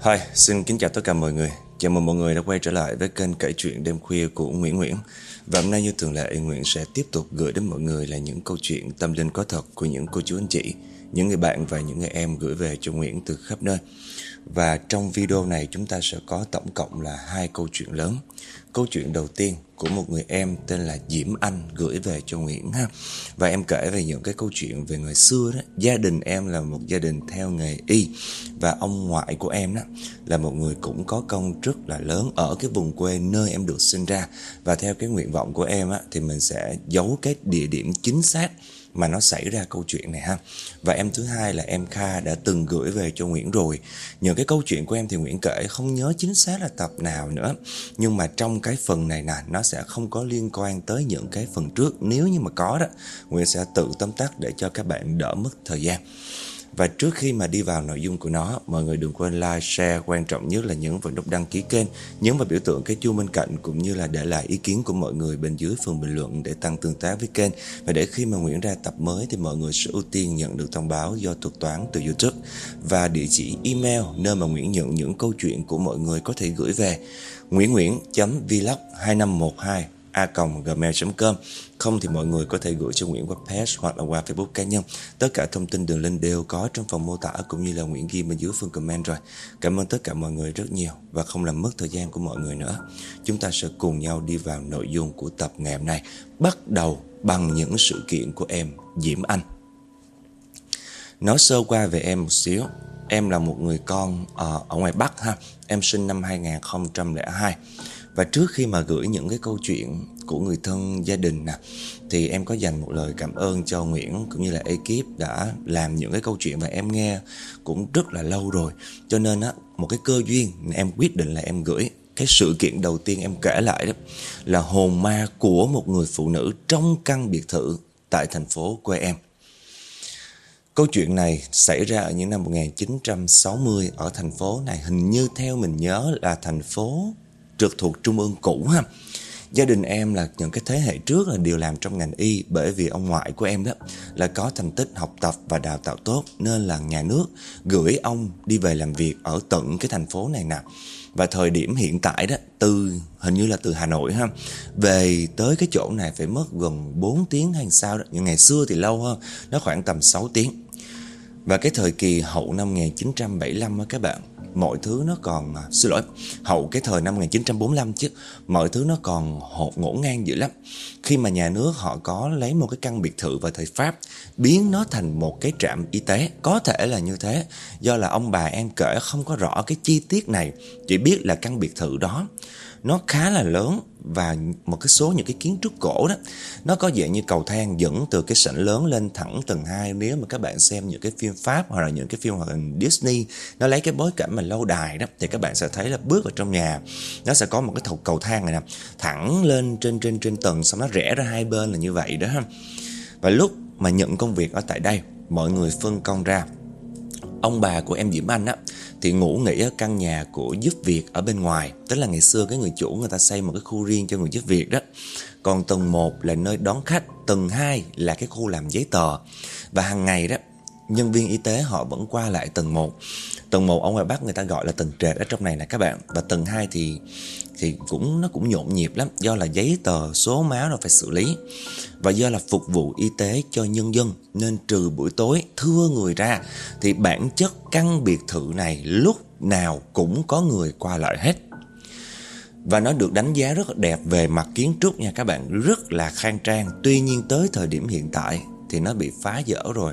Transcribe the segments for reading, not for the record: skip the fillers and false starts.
Hi, xin kính chào tất cả mọi người. Chào mừng mọi người đã quay trở lại với kênh kể chuyện đêm khuya của Nguyễn Nguyễn. Và hôm nay như thường lệ, Nguyễn sẽ tiếp tục gửi đến mọi người là những câu chuyện tâm linh có thật của những cô chú anh chị, những người bạn và những người em gửi về cho Nguyễn từ khắp nơi. Và trong video này chúng ta sẽ có tổng cộng là 2 câu chuyện lớn. Câu chuyện đầu tiên của một người em tên là Diễm Anh gửi về cho Nguyễn ha. Và em kể về những cái câu chuyện về người xưa đó. Gia đình em là một gia đình theo nghề y. Và ông ngoại của em đó là một người cũng có công rất là lớn ở cái vùng quê nơi em được sinh ra. Và theo cái nguyện vọng của em á, thì mình sẽ giấu cái địa điểm chính xác mà nó xảy ra câu chuyện này ha. Và em thứ hai là em Kha đã từng gửi về cho Nguyễn rồi. Những cái câu chuyện của em thì Nguyễn kể không nhớ chính xác là tập nào nữa, nhưng mà trong cái phần này nè, nó sẽ không có liên quan tới những cái phần trước. Nếu như mà có đó, Nguyễn sẽ tự tóm tắt để cho các bạn đỡ mất thời gian. Và trước khi mà đi vào nội dung của nó, mọi người đừng quên like, share, quan trọng nhất là nhấn vào nút đăng ký kênh, nhấn vào biểu tượng cái chuông bên cạnh, cũng như là để lại ý kiến của mọi người bên dưới phần bình luận để tăng tương tác với kênh. Và để khi mà Nguyễn ra tập mới thì mọi người sẽ ưu tiên nhận được thông báo do thuật toán từ YouTube. Và địa chỉ email nơi mà Nguyễn nhận những câu chuyện của mọi người có thể gửi về nguyennguyễn.vlog2512a.gmail.com. Không thì mọi người có thể gửi cho Nguyễn qua page hoặc là qua Facebook cá nhân. Tất cả thông tin đường link đều có trong phần mô tả, cũng như là Nguyễn ghi bên dưới phần comment rồi. Cảm ơn tất cả mọi người rất nhiều. Và không làm mất thời gian của mọi người nữa, chúng ta sẽ cùng nhau đi vào nội dung của tập ngày hôm nay, bắt đầu bằng những sự kiện của em Diễm Anh. Nói sơ qua về em một xíu. Em là một người con ở ngoài Bắc ha. Em sinh năm 2002. Và trước khi mà gửi những cái câu chuyện của người thân gia đình nè, thì em có dành một lời cảm ơn cho Nguyễn cũng như là ekip đã làm những cái câu chuyện mà em nghe cũng rất là lâu rồi. Cho nên á, một cái cơ duyên em quyết định là em gửi. Cái sự kiện đầu tiên em kể lại đó là hồn ma của một người phụ nữ trong căn biệt thự tại thành phố quê em. Câu chuyện này xảy ra ở những năm 1960 ở thành phố này. Hình như theo mình nhớ là thành phố trực thuộc Trung ương cũ ha. Gia đình em là những cái thế hệ trước là đều làm trong ngành y, bởi vì ông ngoại của em đó là có thành tích học tập và đào tạo tốt, nên là nhà nước gửi ông đi về làm việc ở tận cái thành phố này nè. Và thời điểm hiện tại đó, hình như là từ Hà Nội ha, về tới cái chỗ này phải mất gần 4 tiếng hay sao đó. Nhưng ngày xưa thì lâu hơn, nó khoảng tầm 6 tiếng. Và cái thời kỳ hậu năm 1975 á các bạn, mọi thứ nó còn, hậu cái thời năm 1945 chứ, mọi thứ nó còn ngổn ngang dữ lắm. Khi mà nhà nước họ có lấy một cái căn biệt thự vào thời Pháp, biến nó thành một cái trạm y tế, có thể là như thế. Do là ông bà em kể không có rõ cái chi tiết này, chỉ biết là căn biệt thự đó nó khá là lớn và một cái số những cái kiến trúc cổ đó, nó có dạng như cầu thang dẫn từ cái sảnh lớn lên thẳng tầng 2. Nếu mà các bạn xem những cái phim Pháp hoặc là những cái phim hoạt hình Disney, nó lấy cái bối cảnh mà lâu đài đó, thì các bạn sẽ thấy là bước vào trong nhà, nó sẽ có một cái cầu thang này nè, thẳng lên trên tầng, xong nó rẽ ra hai bên là như vậy đó. Và lúc mà nhận công việc ở tại đây, mọi người phân công ra. Ông bà của em Diễm Anh á thì ngủ nghỉ ở căn nhà của giúp việc ở bên ngoài. Tức là ngày xưa cái người chủ người ta xây một cái khu riêng cho người giúp việc đó. Còn tầng 1 là nơi đón khách, tầng 2 là cái khu làm giấy tờ. Và hàng ngày đó, nhân viên y tế họ vẫn qua lại tầng 1. Tầng 1 ở ngoài Bắc người ta gọi là tầng trệt ở trong này nè các bạn. Và tầng 2 thì nó cũng nhộn nhịp lắm, do là giấy tờ, số máu nó phải xử lý. Và do là phục vụ y tế cho nhân dân, nên trừ buổi tối thưa người ra thì bản chất căn biệt thự này lúc nào cũng có người qua lại hết. Và nó được đánh giá rất là đẹp về mặt kiến trúc nha các bạn, rất là khang trang. Tuy nhiên tới thời điểm hiện tại thì nó bị phá dỡ rồi.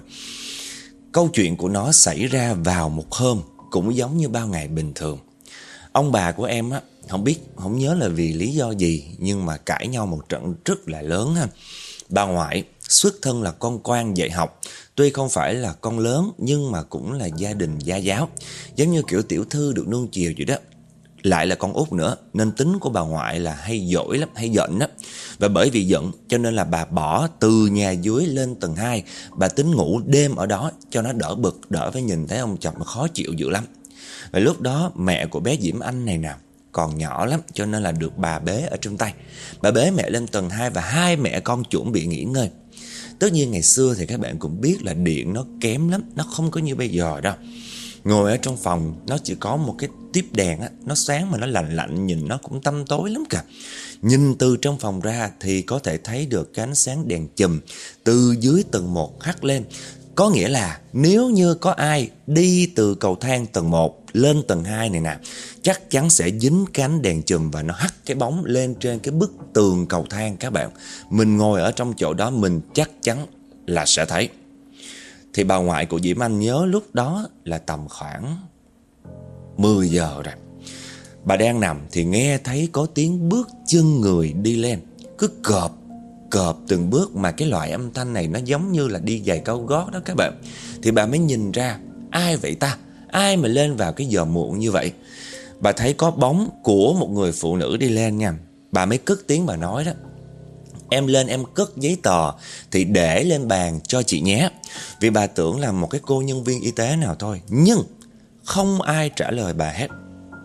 Câu chuyện của nó xảy ra vào một hôm cũng giống như bao ngày bình thường. Ông bà của em á, không nhớ là vì lý do gì, nhưng mà cãi nhau một trận rất là lớn ha. Bà ngoại xuất thân là con quan dạy học, tuy không phải là con lớn nhưng mà cũng là gia đình gia giáo, giống như kiểu tiểu thư được nuông chiều vậy đó. Lại là con út nữa, nên tính của bà ngoại là hay dỗi lắm, hay giận đó. Và bởi vì giận cho nên là bà bỏ từ nhà dưới lên tầng 2. Bà tính ngủ đêm ở đó cho nó đỡ bực, đỡ phải nhìn thấy ông chồng mà khó chịu dữ lắm. Và lúc đó mẹ của bé Diễm Anh này nè còn nhỏ lắm, cho nên là được bà bế ở trong tay. Bà bế mẹ lên tầng 2 và hai mẹ con chuẩn bị nghỉ ngơi. Tất nhiên ngày xưa thì các bạn cũng biết là điện nó kém lắm, nó không có như bây giờ đâu. Ngồi ở trong phòng, nó chỉ có một cái tiếp đèn á, nó sáng mà nó lạnh lạnh, nhìn nó cũng tăm tối lắm cả. Nhìn từ trong phòng ra thì có thể thấy được cái ánh sáng đèn chùm từ dưới tầng 1 hắt lên. Có nghĩa là nếu như có ai đi từ cầu thang tầng 1 lên tầng 2 này nè, chắc chắn sẽ dính cái ánh đèn chùm và nó hắt cái bóng lên trên cái bức tường cầu thang các bạn. Mình ngồi ở trong chỗ đó mình chắc chắn là sẽ thấy. Thì bà ngoại của Diễm Anh nhớ lúc đó là tầm khoảng 10 giờ rồi. Bà đang nằm thì nghe thấy có tiếng bước chân người đi lên, cứ cộp cộp từng bước, mà cái loại âm thanh này nó giống như là đi giày cao gót đó các bạn. Thì bà mới nhìn ra, ai vậy ta? Ai mà lên vào cái giờ muộn như vậy? Bà thấy có bóng của một người phụ nữ đi lên nha. Bà mới cất tiếng bà nói đó: em lên em cất giấy tờ thì để lên bàn cho chị nhé. Vì bà tưởng là một cái cô nhân viên y tế nào thôi. Nhưng không ai trả lời bà hết.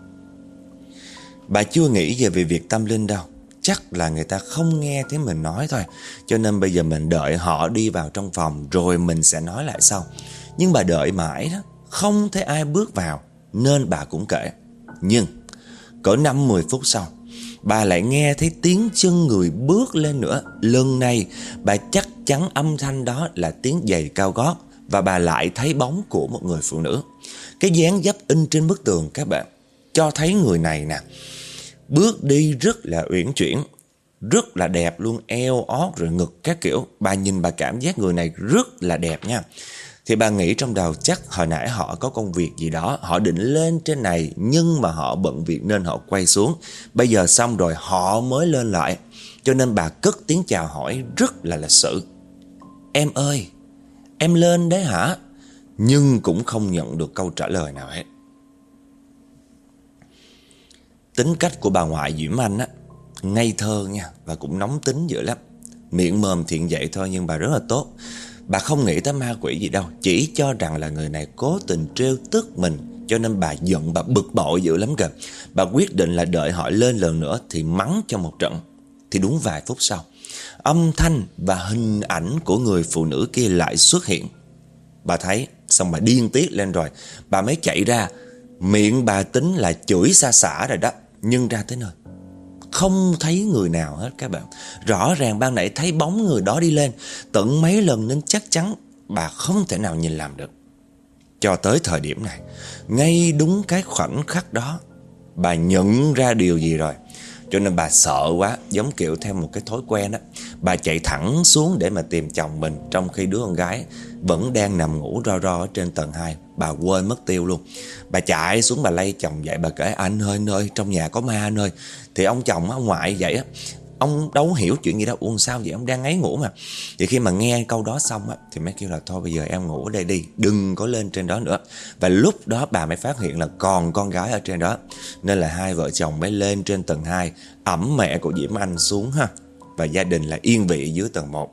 Bà chưa nghĩ về việc tâm linh đâu. Chắc là người ta không nghe thấy mình nói thôi. Cho nên bây giờ mình đợi họ đi vào trong phòng rồi mình sẽ nói lại sau. Nhưng bà đợi mãi đó, không thấy ai bước vào nên bà cũng kệ. Nhưng cỡ 5-10 phút sau, bà lại nghe thấy tiếng chân người bước lên nữa. Lần này bà chắc chắn âm thanh đó là tiếng giày cao gót. Và bà lại thấy bóng của một người phụ nữ. Cái dáng dấp in trên bức tường các bạn, cho thấy người này nè, bước đi rất là uyển chuyển, rất là đẹp luôn, eo ót rồi ngực các kiểu. Bà nhìn bà cảm giác người này rất là đẹp nha. Thì bà nghĩ trong đầu chắc hồi nãy họ có công việc gì đó, họ định lên trên này nhưng mà họ bận việc nên họ quay xuống. Bây giờ xong rồi họ mới lên lại. Cho nên bà cất tiếng chào hỏi rất là lịch sự: em ơi, em lên đấy hả? Nhưng cũng không nhận được câu trả lời nào hết. Tính cách của bà ngoại Diễm Anh á, ngây thơ nha, và cũng nóng tính dữ lắm. Miệng mồm thiện vậy thôi nhưng bà rất là tốt. Bà không nghĩ tới ma quỷ gì đâu, chỉ cho rằng là người này cố tình trêu tức mình. Cho nên bà giận, bà bực bội dữ lắm kìa. Bà quyết định là đợi họ lên lần nữa thì mắng cho một trận. Thì đúng vài phút sau, âm thanh và hình ảnh của người phụ nữ kia lại xuất hiện. Bà thấy xong bà điên tiết lên rồi. Bà mới chạy ra. Miệng bà tính là chửi xa xả rồi đó, nhưng ra tới nơi không thấy người nào hết các bạn. Rõ ràng ban nãy thấy bóng người đó đi lên tận mấy lần nên chắc chắn bà không thể nào nhìn làm được. Cho tới thời điểm này, ngay đúng cái khoảnh khắc đó, bà nhận ra điều gì rồi. Cho nên bà sợ quá, giống kiểu theo một cái thói quen đó, bà chạy thẳng xuống để mà tìm chồng mình, trong khi đứa con gái vẫn đang nằm ngủ ro ro ở trên tầng 2. Bà quên mất tiêu luôn. Bà chạy xuống bà lay chồng dậy, bà kể: anh ơi, trong nhà có ma anh ơi. Thì ông chồng, ông ngoại vậy á, ông đâu hiểu chuyện gì đâu. Ủa sao vậy, ông đang ngáy ngủ mà. Thì khi mà nghe câu đó xong á, thì mới kêu là thôi bây giờ em ngủ ở đây đi, đừng có lên trên đó nữa. Và lúc đó bà mới phát hiện là còn con gái ở trên đó. Nên là hai vợ chồng mới lên trên tầng 2 ẵm mẹ của Diễm Anh xuống ha. Và gia đình là yên vị dưới tầng 1.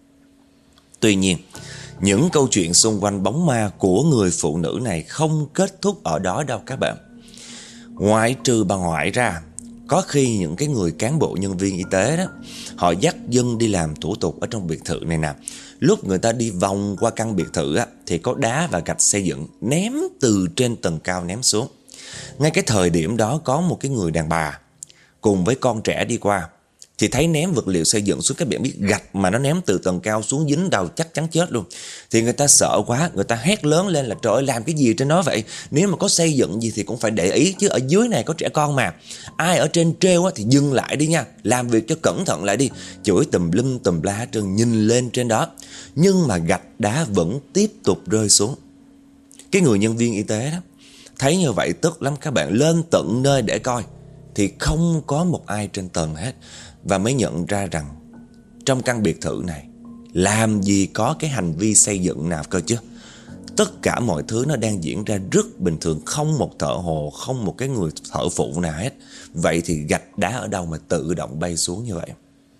Tuy nhiên, những câu chuyện xung quanh bóng ma của người phụ nữ này không kết thúc ở đó đâu các bạn. Ngoại trừ bà ngoại ra, có khi những cái người cán bộ nhân viên y tế đó, họ dắt dân đi làm thủ tục ở trong biệt thự này nè. Lúc người ta đi vòng qua căn biệt thự á, thì có đá và gạch xây dựng ném từ trên tầng cao ném xuống. Ngay cái thời điểm đó có một cái người đàn bà cùng với con trẻ đi qua, thì thấy ném vật liệu xây dựng xuống. Các bạn biết gạch mà nó ném từ tầng cao xuống dính đầu chắc chắn chết luôn. Thì người ta sợ quá, người ta hét lớn lên là: trời ơi, làm cái gì trên đó vậy? Nếu mà có xây dựng gì thì cũng phải để ý chứ, ở dưới này có trẻ con mà. Ai ở trên trêu thì dừng lại đi nha, làm việc cho cẩn thận lại đi. Chửi tùm lum tùm la hết trơn, nhìn lên trên đó. Nhưng mà gạch đá vẫn tiếp tục rơi xuống. Cái người nhân viên y tế đó thấy như vậy tức lắm các bạn, lên tận nơi để coi thì không có một ai trên tầng hết. Và mới nhận ra rằng trong căn biệt thự này làm gì có cái hành vi xây dựng nào cơ chứ. Tất cả mọi thứ nó đang diễn ra rất bình thường, không một thợ hồ, không một cái người thợ phụ nào hết. Vậy thì gạch đá ở đâu mà tự động bay xuống như vậy?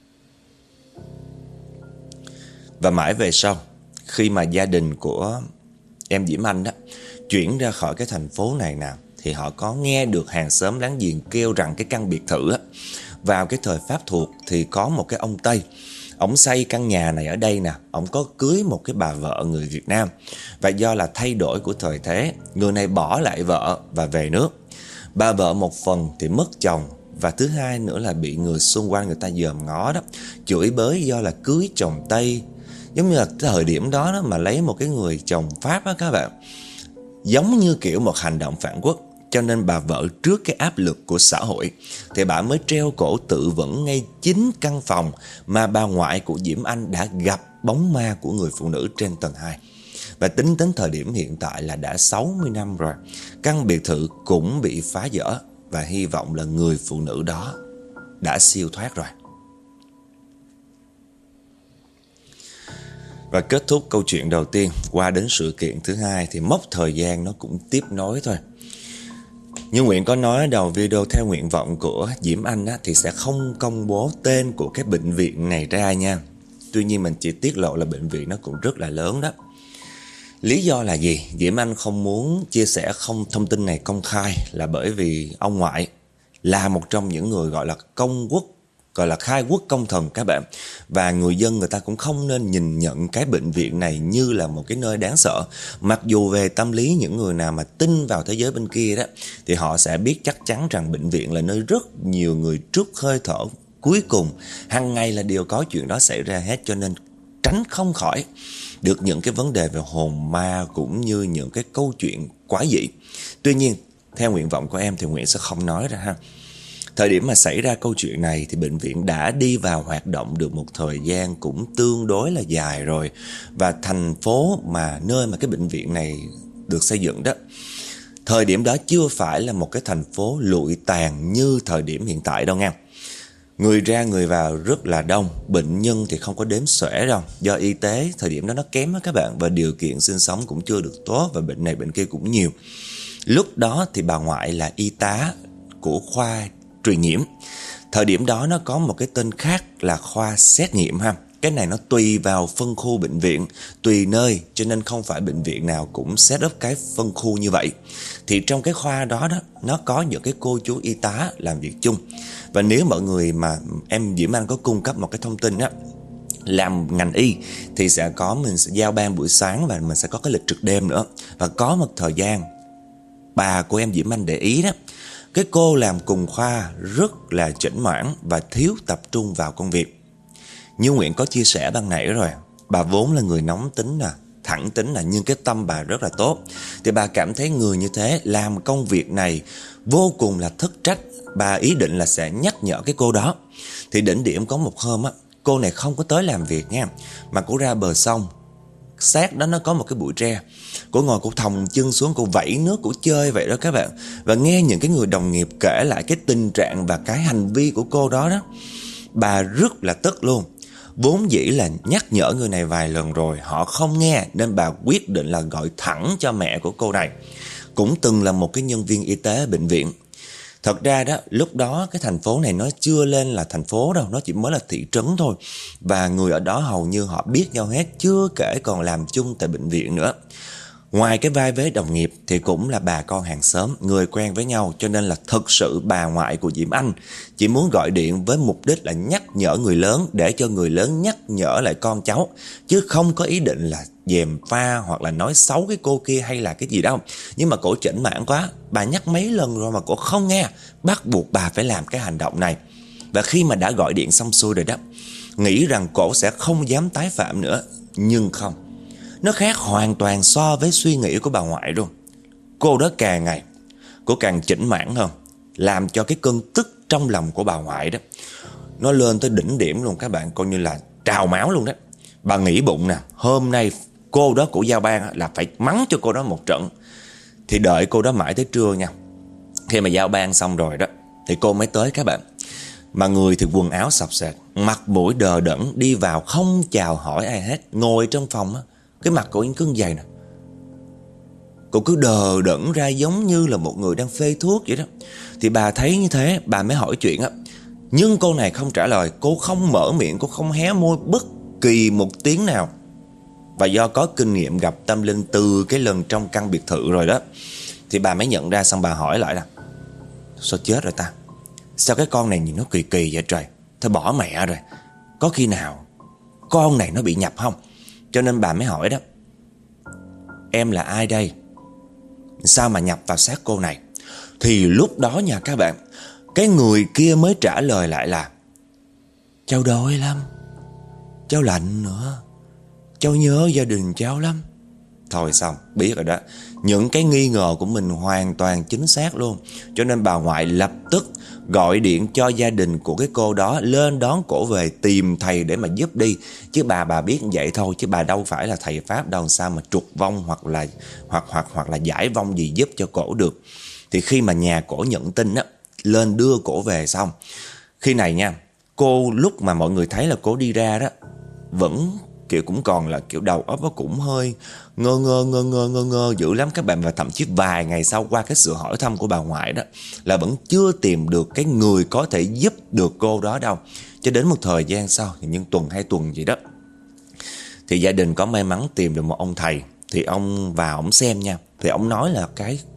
Và mãi về sau, khi mà gia đình của em Diễm Anh đó chuyển ra khỏi cái thành phố này nào, thì họ có nghe được hàng xóm láng giềng kêu rằng cái căn biệt thự á, vào cái thời Pháp thuộc thì có một cái ông Tây. Ổng xây căn nhà này ở đây nè, ổng có cưới một cái bà vợ người Việt Nam. Và do là thay đổi của thời thế, người này bỏ lại vợ và về nước. Bà vợ một phần thì mất chồng, và thứ hai nữa là bị người xung quanh người ta dòm ngó đó, chửi bới do là cưới chồng Tây. Giống như là thời điểm đó, mà lấy một cái người chồng Pháp á các bạn, giống như kiểu một hành động phản quốc. Cho nên bà vợ trước cái áp lực của xã hội thì bà mới treo cổ tự vẫn ngay chính căn phòng mà bà ngoại của Diễm Anh đã gặp bóng ma của người phụ nữ trên tầng 2. Và tính đến thời điểm hiện tại là đã 60 năm rồi, căn biệt thự cũng bị phá dỡ, và hy vọng là người phụ nữ đó đã siêu thoát rồi. Và kết thúc câu chuyện đầu tiên, qua đến sự kiện thứ hai thì mốc thời gian nó cũng tiếp nối thôi. Như Nguyện có nói ở đầu video, theo nguyện vọng của Diễm Anh á, thì sẽ không công bố tên của cái bệnh viện này ra nha. Tuy nhiên mình chỉ tiết lộ là bệnh viện nó cũng rất là lớn đó. Lý do là gì? Diễm Anh không muốn chia sẻ thông tin này công khai là bởi vì ông ngoại là một trong những người gọi là công quốc, gọi là khai quốc công thần các bạn. Và người dân người ta cũng không nên nhìn nhận cái bệnh viện này như là một cái nơi đáng sợ. Mặc dù về tâm lý những người nào mà tin vào thế giới bên kia đó, thì họ sẽ biết chắc chắn rằng bệnh viện là nơi rất nhiều người trút hơi thở cuối cùng. Hằng ngày là đều có chuyện đó xảy ra hết, cho nên tránh không khỏi được những cái vấn đề về hồn ma cũng như những cái câu chuyện quái dị. Tuy nhiên, theo nguyện vọng của em thì Nguyện sẽ không nói ra ha. Thời điểm mà xảy ra câu chuyện này thì bệnh viện đã đi vào hoạt động được một thời gian cũng tương đối là dài rồi. Và thành phố mà nơi mà cái bệnh viện này được xây dựng đó, thời điểm đó chưa phải là một cái thành phố lụi tàn như thời điểm hiện tại đâu nha. Người ra người vào rất là đông, bệnh nhân thì không có đếm xuể đâu. Do y tế thời điểm đó nó kém đó các bạn, và điều kiện sinh sống cũng chưa được tốt, và bệnh này bệnh kia cũng nhiều. Lúc đó thì bà ngoại là y tá của khoa truyền nhiễm. Thời điểm đó nó có một cái tên khác là khoa xét nghiệm ha. Cái này nó tùy vào phân khu bệnh viện, tùy nơi, cho nên không phải bệnh viện nào cũng set up cái phân khu như vậy. Thì trong cái khoa đó nó có những cái cô chú y tá làm việc chung. Và nếu mọi người mà em Diễm Anh có cung cấp một cái thông tin á, làm ngành y thì sẽ có, mình sẽ giao ban buổi sáng và mình sẽ có cái lịch trực đêm nữa. Và có một thời gian bà của em Diễm Anh để ý đó, cái cô làm cùng khoa rất là chểnh mảng và thiếu tập trung vào công việc. Như Nguyện có chia sẻ ban nãy rồi, bà vốn là người nóng tính nè, thẳng tính nè, nhưng cái tâm bà rất là tốt. Thì bà cảm thấy người như thế làm công việc này vô cùng là thất trách. Bà ý định là sẽ nhắc nhở cái cô đó. Thì đỉnh điểm có một hôm á, cô này không có tới làm việc nha, mà cô ra bờ sông. Sát đó nó có một cái bụi tre, cô ngồi cô thòng chân xuống, cô vẫy nước, cô chơi vậy đó các bạn. Và nghe những cái người đồng nghiệp kể lại cái tình trạng và cái hành vi của cô đó đó, bà rất là tức luôn. Vốn dĩ là nhắc nhở người này vài lần rồi họ không nghe, nên bà quyết định là gọi thẳng cho mẹ của cô này, cũng từng là một cái nhân viên y tế ở bệnh viện. Thật ra đó, lúc đó cái thành phố này nó chưa lên là thành phố đâu, nó chỉ mới là thị trấn thôi. Và người ở đó hầu như họ biết nhau hết, chưa kể còn làm chung tại bệnh viện nữa. Ngoài cái vai vế đồng nghiệp thì cũng là bà con hàng xóm, người quen với nhau. Cho nên là thực sự bà ngoại của Diễm Anh chỉ muốn gọi điện với mục đích là nhắc nhở người lớn, để cho người lớn nhắc nhở lại con cháu, chứ không có ý định là gièm pha hoặc là nói xấu cái cô kia hay là cái gì đâu. Nhưng mà cổ chểnh mảng quá, bà nhắc mấy lần rồi mà cổ không nghe, bắt buộc bà phải làm cái hành động này. Và khi mà đã gọi điện xong xuôi rồi đó, nghĩ rằng cổ sẽ không dám tái phạm nữa. Nhưng không, nó khác hoàn toàn so với suy nghĩ của bà ngoại luôn. Cô đó càng ngày cô càng chểnh mảng hơn, làm cho cái cơn tức trong lòng của bà ngoại đó nó lên tới đỉnh điểm luôn các bạn, coi như là trào máu luôn đó. Bà nghĩ bụng nè, hôm nay cô đó của giao ban là phải mắng cho cô đó một trận. Thì đợi cô đó mãi tới trưa nha. Khi mà giao ban xong rồi đó thì cô mới tới các bạn. Mà người thì quần áo sọc sệt, mặt mũi đờ đẫn, đi vào không chào hỏi ai hết. Ngồi trong phòng á, cái mặt cô cứ vậy nè, cô cứ đờ đẫn ra giống như là một người đang phê thuốc vậy đó. Thì bà thấy như thế, bà mới hỏi chuyện á. Nhưng cô này không trả lời, cô không mở miệng, cô không hé môi bất kỳ một tiếng nào. Và do có kinh nghiệm gặp tâm linh từ cái lần trong căn biệt thự rồi đó, thì bà mới nhận ra, xong bà hỏi lại là: sao chết rồi ta? Sao cái con này nhìn nó kỳ kỳ vậy trời? Thôi bỏ mẹ rồi. Có khi nào con này nó bị nhập không. Cho nên bà mới hỏi đó, em là ai đây, sao mà nhập vào xác cô này. Thì lúc đó nha các bạn, cái người kia mới trả lời lại là, cháu đói lắm, cháu lạnh nữa, cháu nhớ gia đình cháu lắm. Thôi xong, biết rồi đó. Những cái nghi ngờ của mình hoàn toàn chính xác luôn. Cho nên bà ngoại lập tức gọi điện cho gia đình của cái cô đó lên đón cổ về, tìm thầy để mà giúp đi. Chứ bà biết vậy thôi, chứ bà đâu phải là thầy pháp đâu, sao mà trục vong hoặc là giải vong gì giúp cho cổ được. Thì khi mà nhà cổ nhận tin á, lên đưa cổ về xong, khi này nha, cô lúc mà mọi người thấy là cô đi ra đó, vẫn kiểu cũng còn là kiểu đầu óc nó cũng hơi ngơ dữ lắm các bạn. Và thậm chí vài ngày sau, qua cái sự hỏi thăm của bà ngoại đó, là vẫn chưa tìm được cái người có thể giúp được cô đó đâu. Cho đến một thời gian sau, những tuần 2 tuần vậy đó, thì gia đình có may mắn tìm được một ông thầy. Thì ông vào ông xem nha, thì ông nói là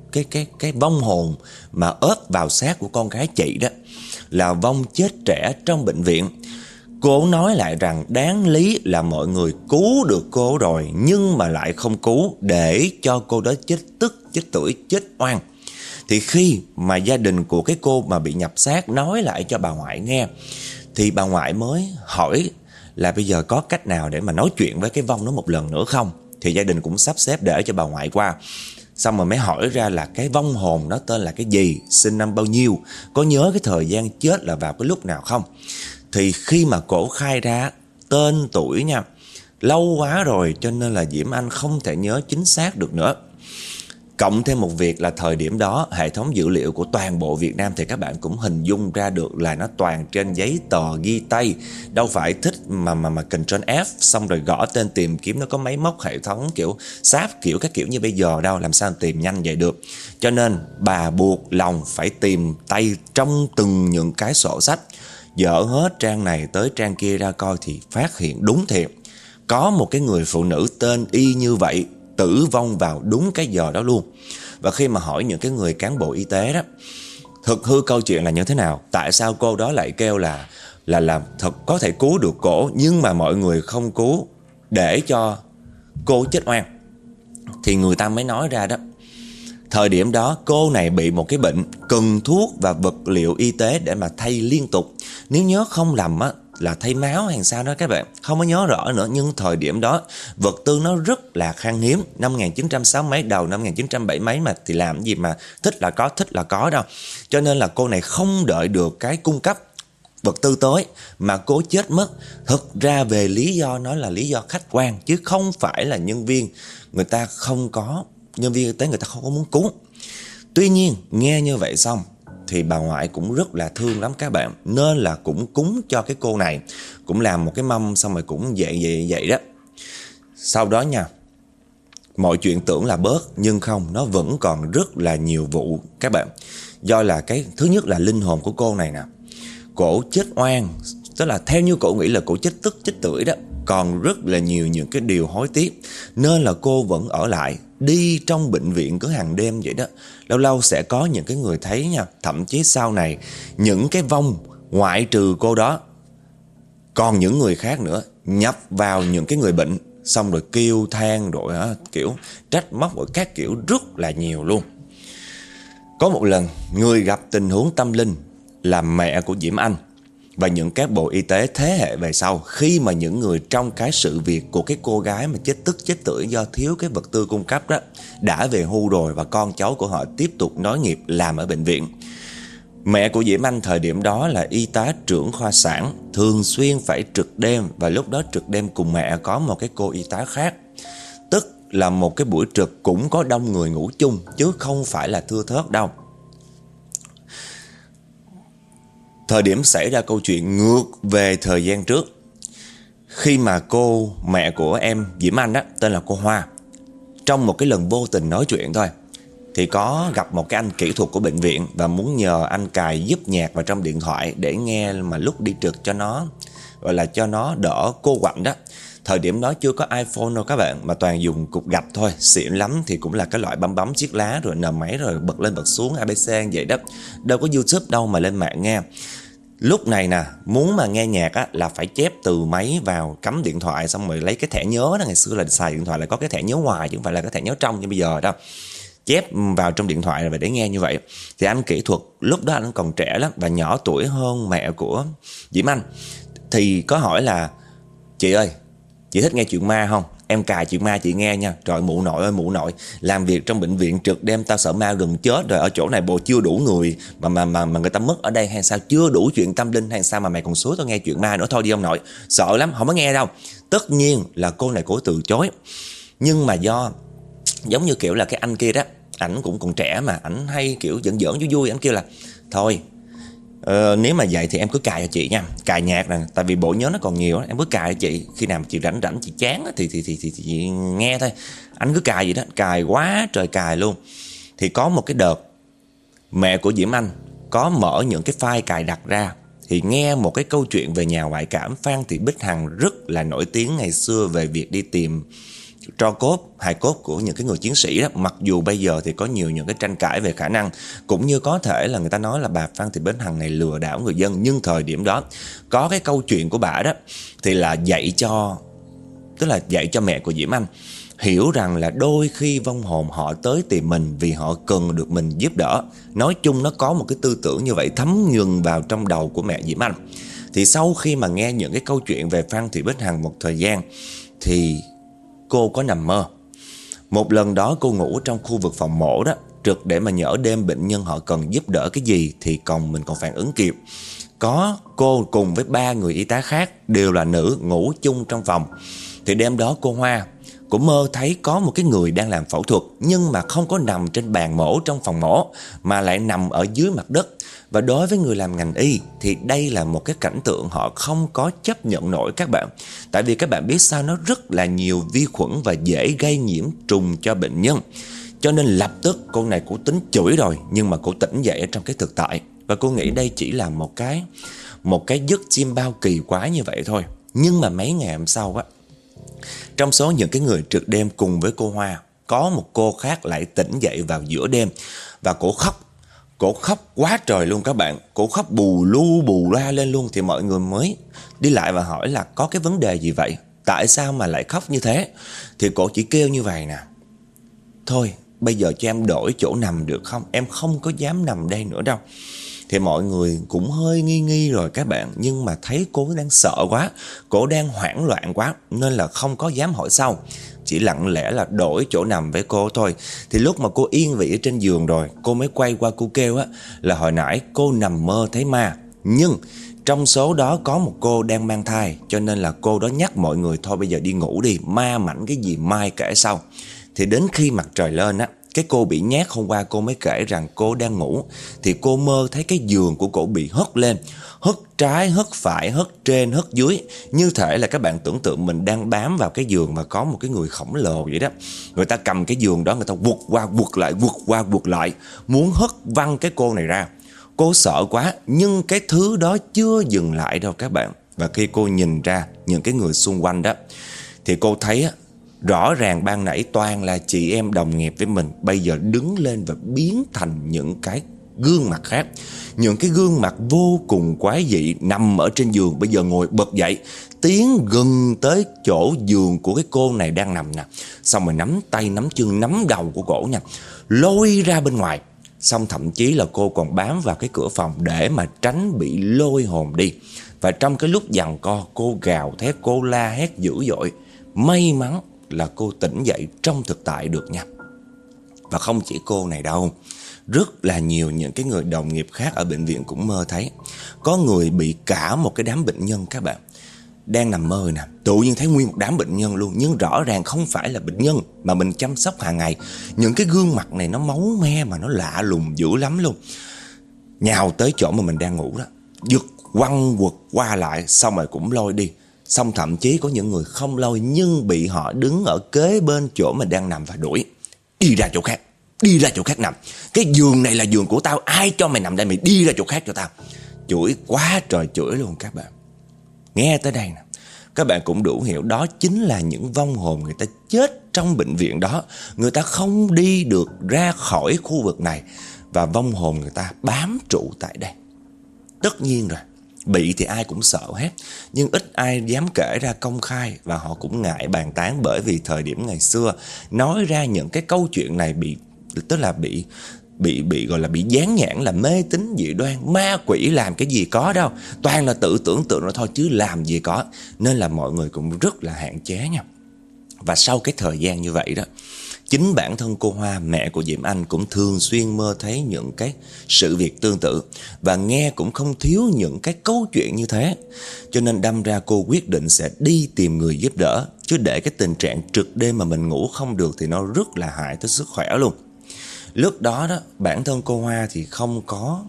cái vong hồn mà ớp vào xác của con gái chị đó là vong chết trẻ trong bệnh viện. Cô nói lại rằng đáng lý là mọi người cứu được cô rồi, nhưng mà lại không cứu, để cho cô đó chết tức, chết tưởi, chết oan. Thì khi mà gia đình của cái cô mà bị nhập xác nói lại cho bà ngoại nghe, thì bà ngoại mới hỏi là bây giờ có cách nào để mà nói chuyện với cái vong đó một lần nữa không. Thì gia đình cũng sắp xếp để cho bà ngoại qua. Xong rồi mới hỏi ra là cái vong hồn nó tên là cái gì, sinh năm bao nhiêu, có nhớ cái thời gian chết là vào cái lúc nào không. Thì khi mà cổ khai ra tên tuổi nha, lâu quá rồi cho nên là Diễm Anh không thể nhớ chính xác được nữa. Cộng thêm một việc là thời điểm đó hệ thống dữ liệu của toàn bộ Việt Nam thì các bạn cũng hình dung ra được là nó toàn trên giấy tờ ghi tay, đâu phải thích mà Ctrl F xong rồi gõ tên tìm kiếm, nó có máy móc hệ thống kiểu sáp kiểu các kiểu như bây giờ đâu, làm sao tìm nhanh vậy được. Cho nên bà buộc lòng phải tìm tay trong từng những cái sổ sách, dỡ hết trang này tới trang kia ra coi, thì phát hiện đúng thiệt có một cái người phụ nữ tên y như vậy tử vong vào đúng cái giờ đó luôn. Và khi mà hỏi những cái người cán bộ y tế đó, thực hư câu chuyện là như thế nào, tại sao cô đó lại kêu là thật có thể cứu được cổ, nhưng mà mọi người không cứu để cho cô chết oan, thì người ta mới nói ra đó, thời điểm đó cô này bị một cái bệnh cần thuốc và vật liệu y tế để mà thay liên tục. Nếu nhớ không lầm á, là thay máu hay sao đó các bạn, không có nhớ rõ nữa. Nhưng thời điểm đó vật tư nó rất là khan hiếm, năm 1960 mấy, đầu năm 1970 mấy mà, thì làm gì mà thích là có đâu. Cho nên là cô này không đợi được cái cung cấp vật tư tới mà cô chết mất. Thực ra về lý do nó là lý do khách quan, chứ không phải là nhân viên người ta không có, nhân viên y tế người ta không có muốn cứu. Tuy nhiên nghe như vậy xong thì bà ngoại cũng rất là thương lắm các bạn, nên là cũng cúng cho cái cô này, cũng làm một cái mâm xong rồi cũng vậy đó. Sau đó nha, mọi chuyện tưởng là bớt, nhưng không, nó vẫn còn rất là nhiều vụ các bạn. Do là cái thứ nhất là linh hồn của cô này nè, cổ chết oan, tức là theo như cổ nghĩ là cổ chết tức chết tưởi đó, còn rất là nhiều những cái điều hối tiếc, nên là cô vẫn ở lại, đi trong bệnh viện cứ hàng đêm vậy đó. Lâu lâu sẽ có những cái người thấy nha, thậm chí sau này những cái vong ngoại trừ cô đó, còn những người khác nữa nhập vào những cái người bệnh, xong rồi kêu than rồi kiểu trách móc rồi các kiểu rất là nhiều luôn. Có một lần người gặp tình huống tâm linh là mẹ của Diễm Anh và những cán bộ y tế thế hệ về sau, khi mà những người trong cái sự việc của cái cô gái mà chết tức chết tưởi do thiếu cái vật tư cung cấp đó đã về hưu rồi, và con cháu của họ tiếp tục nối nghiệp làm ở bệnh viện. Mẹ của Diễm Anh thời điểm đó là y tá trưởng khoa sản, thường xuyên phải trực đêm, và lúc đó trực đêm cùng mẹ có một cái cô y tá khác. Tức là một cái buổi trực cũng có đông người ngủ chung, chứ không phải là thưa thớt đâu. Thời điểm xảy ra câu chuyện ngược về thời gian trước, khi mà cô mẹ của em Diễm Anh đó, tên là cô Hoa, trong một cái lần vô tình nói chuyện thôi, thì có gặp một cái anh kỹ thuật của bệnh viện và muốn nhờ anh cài giúp nhạc vào trong điện thoại để nghe mà lúc đi trực cho nó, gọi là cho nó đỡ cô quạnh đó. Thời điểm đó chưa có iPhone đâu các bạn, mà toàn dùng cục gạch thôi, xịn lắm thì cũng là cái loại bấm chiếc lá rồi nằm máy rồi bật lên bật xuống ABC vậy đó, đâu có YouTube đâu mà lên mạng nghe. Lúc này nè, muốn mà nghe nhạc á là phải chép từ máy vào, cắm điện thoại, xong rồi lấy cái thẻ nhớ đó. Ngày xưa là xài điện thoại là có cái thẻ nhớ ngoài chứ không phải là cái thẻ nhớ trong như bây giờ đâu. Chép vào trong điện thoại rồi để nghe như vậy. Thì anh kỹ thuật lúc đó anh còn trẻ lắm và nhỏ tuổi hơn mẹ của Diễm Anh. Thì có hỏi là: chị ơi, chị thích nghe chuyện ma không? Em cài chuyện ma chị nghe nha. Trời mụ nội ơi mụ nội, làm việc trong bệnh viện trực đêm tao sợ ma gần chết rồi. Ở chỗ này bộ chưa đủ người mà người ta mất ở đây hay sao? Chưa đủ chuyện tâm linh hay sao mà mày còn xúi tao nghe chuyện ma nữa? Thôi đi ông nội, sợ lắm, không có nghe đâu. Tất nhiên là cô này cổ từ chối. Nhưng mà do giống như kiểu là cái anh kia đó, ảnh cũng còn trẻ mà ảnh hay kiểu giỡn giỡn vui vui, ảnh kêu là: thôi nếu mà vậy thì em cứ cài cho chị nha, cài nhạc nè, tại vì bộ nhớ nó còn nhiều, em cứ cài cho chị, khi nào mà chị rảnh rảnh chị chán thì chị nghe thôi. Anh cứ cài vậy đó, cài quá trời cài luôn. Thì có một cái đợt mẹ của Diễm Anh có mở những cái file cài đặt ra, thì nghe một cái câu chuyện về nhà ngoại cảm Phan Thị Bích Hằng rất là nổi tiếng ngày xưa về việc đi tìm tro cốt, hài cốt của những cái người chiến sĩ đó. Mặc dù bây giờ thì có nhiều những cái tranh cãi về khả năng, cũng như có thể là người ta nói là bà Phan Thị Bích Hằng này lừa đảo người dân, nhưng thời điểm đó có cái câu chuyện của bà đó thì là dạy cho, tức là dạy cho mẹ của Diễm Anh hiểu rằng là đôi khi vong hồn họ tới tìm mình vì họ cần được mình giúp đỡ. Nói chung nó có một cái tư tưởng như vậy thấm nhuần vào trong đầu của mẹ Diễm Anh. Thì sau khi mà nghe những cái câu chuyện về Phan Thị Bích Hằng một thời gian thì cô có nằm mơ. Một lần đó cô ngủ trong khu vực phòng mổ đó, trực để mà nhỡ đêm bệnh nhân họ cần giúp đỡ cái gì thì mình còn phản ứng kịp. Có cô cùng với 3 người y tá khác đều là nữ ngủ chung trong phòng. Thì đêm đó cô Hoa cũng mơ thấy có một cái người đang làm phẫu thuật, nhưng mà không có nằm trên bàn mổ trong phòng mổ mà lại nằm ở dưới mặt đất. Và đối với người làm ngành y thì đây là một cái cảnh tượng họ không có chấp nhận nổi các bạn. Tại vì các bạn biết sao, nó rất là nhiều vi khuẩn và dễ gây nhiễm trùng cho bệnh nhân. Cho nên lập tức cô này cô tính chửi rồi, nhưng mà cô tỉnh dậy ở trong cái thực tại. Và cô nghĩ đây chỉ là một cái giấc chiêm bao kỳ quái như vậy thôi. Nhưng mà mấy ngày hôm sau á, trong số những cái người trực đêm cùng với cô Hoa, có một cô khác lại tỉnh dậy vào giữa đêm và cổ khóc. Cổ khóc quá trời luôn các bạn. Cổ khóc bù lu bù loa lên luôn. Thì mọi người mới đi lại và hỏi là có cái vấn đề gì vậy, tại sao mà lại khóc như thế. Thì cổ chỉ kêu như vậy nè: thôi bây giờ cho em đổi chỗ nằm được không, em không có dám nằm đây nữa đâu. Thì mọi người cũng hơi nghi nghi rồi các bạn, nhưng mà thấy cô đang sợ quá, cô đang hoảng loạn quá, nên là không có dám hỏi sau, chỉ lặng lẽ là đổi chỗ nằm với cô thôi. Thì lúc mà cô yên vị ở trên giường rồi, cô mới quay qua cô kêu á là hồi nãy cô nằm mơ thấy ma, nhưng trong số đó có một cô đang mang thai, cho nên là cô đó nhắc mọi người thôi bây giờ đi ngủ đi, ma mảnh cái gì mai kể sau. Thì đến khi mặt trời lên á, cái cô bị nhát hôm qua cô mới kể rằng cô đang ngủ thì cô mơ thấy cái giường của cổ bị hất lên, hất trái hất phải, hất trên hất dưới, như thể là các bạn tưởng tượng mình đang bám vào cái giường và có một cái người khổng lồ vậy đó. Người ta cầm cái giường đó, người ta quật qua quật lại, quật qua quật lại, muốn hất văng cái cô này ra. Cô sợ quá, nhưng cái thứ đó chưa dừng lại đâu các bạn. Và khi cô nhìn ra những cái người xung quanh đó thì cô thấy á, rõ ràng ban nãy toàn là chị em đồng nghiệp với mình, bây giờ đứng lên và biến thành những cái gương mặt khác. Những cái gương mặt vô cùng quái dị nằm ở trên giường, bây giờ ngồi bật dậy, tiến gần tới chỗ giường của cái cô này đang nằm nè. Xong rồi nắm tay, nắm chân, nắm đầu của cổ nha, lôi ra bên ngoài. Xong thậm chí là cô còn bám vào cái cửa phòng để mà tránh bị lôi hồn đi. Và trong cái lúc giằng co, cô gào thét, cô la hét dữ dội. May mắn là cô tỉnh dậy trong thực tại được nha. Và không chỉ cô này đâu, rất là nhiều những cái người đồng nghiệp khác ở bệnh viện cũng mơ thấy. Có người bị cả một cái đám bệnh nhân các bạn, đang nằm mơ nè, tự nhiên thấy nguyên một đám bệnh nhân luôn, nhưng rõ ràng không phải là bệnh nhân mà mình chăm sóc hàng ngày. Những cái gương mặt này nó máu me mà nó lạ lùng dữ lắm luôn. Nhào tới chỗ mà mình đang ngủ đó, giật quăng quật qua lại, xong rồi cũng lôi đi. Xong thậm chí có những người không lôi nhưng bị họ đứng ở kế bên chỗ mình đang nằm và đuổi: đi ra chỗ khác, đi ra chỗ khác nằm, cái giường này là giường của tao, ai cho mày nằm đây, mày đi ra chỗ khác cho tao. Chửi quá trời chửi luôn các bạn. Nghe tới đây nè, các bạn cũng đủ hiểu đó chính là những vong hồn người ta chết trong bệnh viện đó. Người ta không đi được ra khỏi khu vực này và vong hồn người ta bám trụ tại đây. Tất nhiên rồi, Bị thì ai cũng sợ hết, nhưng ít ai dám kể ra công khai, và họ cũng ngại bàn tán, bởi vì thời điểm ngày xưa nói ra những cái câu chuyện này bị gọi là bị dán nhãn là mê tín dị đoan, ma quỷ, làm cái gì có đâu, toàn là tự tưởng tượng rồi thôi chứ làm gì có, nên là mọi người cũng rất là hạn chế nha. Và sau cái thời gian như vậy đó, chính bản thân cô Hoa, mẹ của Diễm Anh, cũng thường xuyên mơ thấy những cái sự việc tương tự, và nghe cũng không thiếu những cái câu chuyện như thế. Cho nên đâm ra cô quyết định sẽ đi tìm người giúp đỡ, chứ để cái tình trạng trực đêm mà mình ngủ không được thì nó rất là hại tới sức khỏe luôn. Lúc đó đó, bản thân cô Hoa thì không có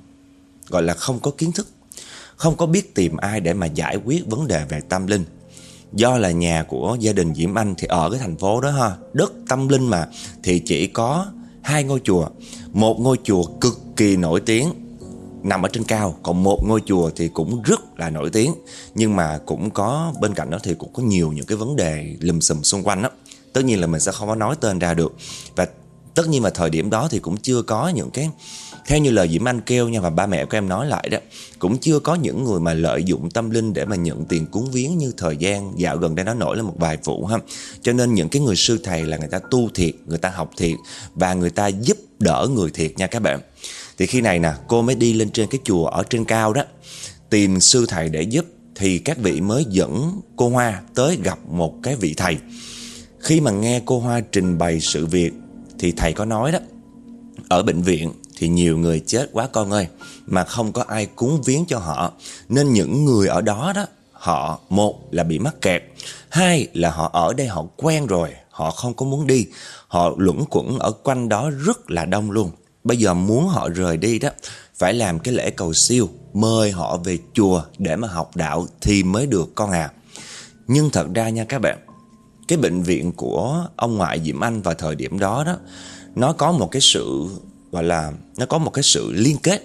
kiến thức, không có biết tìm ai để mà giải quyết vấn đề về tâm linh. Do là nhà của gia đình Diễm Anh thì ở cái thành phố đó ha, đất tâm linh mà, thì chỉ có 2 ngôi chùa. Một ngôi chùa cực kỳ nổi tiếng nằm ở trên cao, còn một ngôi chùa thì cũng rất là nổi tiếng, nhưng mà cũng có bên cạnh đó thì cũng có nhiều những cái vấn đề lùm xùm xung quanh đó. Tất nhiên là mình sẽ không có nói tên ra được, và tất nhiên mà thời điểm đó thì cũng chưa có những cái, theo như lời Diễm Anh kêu nha, và ba mẹ của em nói lại đó, cũng chưa có những người mà lợi dụng tâm linh để mà nhận tiền cúng viếng như thời gian dạo gần đây nó nổi lên một vài vụ ha. Cho nên những cái người sư thầy là người ta tu thiệt, người ta học thiệt, và người ta giúp đỡ người thiệt nha các bạn. Thì khi này nè, cô mới đi lên trên cái chùa ở trên cao đó, tìm sư thầy để giúp, thì các vị mới dẫn cô Hoa tới gặp một cái vị thầy. Khi mà nghe cô Hoa trình bày sự việc thì thầy có nói đó, ở bệnh viện thì nhiều người chết quá con ơi, mà không có ai cúng viếng cho họ, nên những người ở đó đó, họ một là bị mắc kẹt, hai là họ ở đây họ quen rồi, họ không có muốn đi, họ luẩn quẩn ở quanh đó rất là đông luôn. Bây giờ muốn họ rời đi đó, phải làm cái lễ cầu siêu, mời họ về chùa để mà học đạo thì mới được con à. Nhưng thật ra nha các bạn, cái bệnh viện của ông ngoại Diễm Anh vào thời điểm đó đó, nó có một cái sự gọi là, nó có một cái sự liên kết,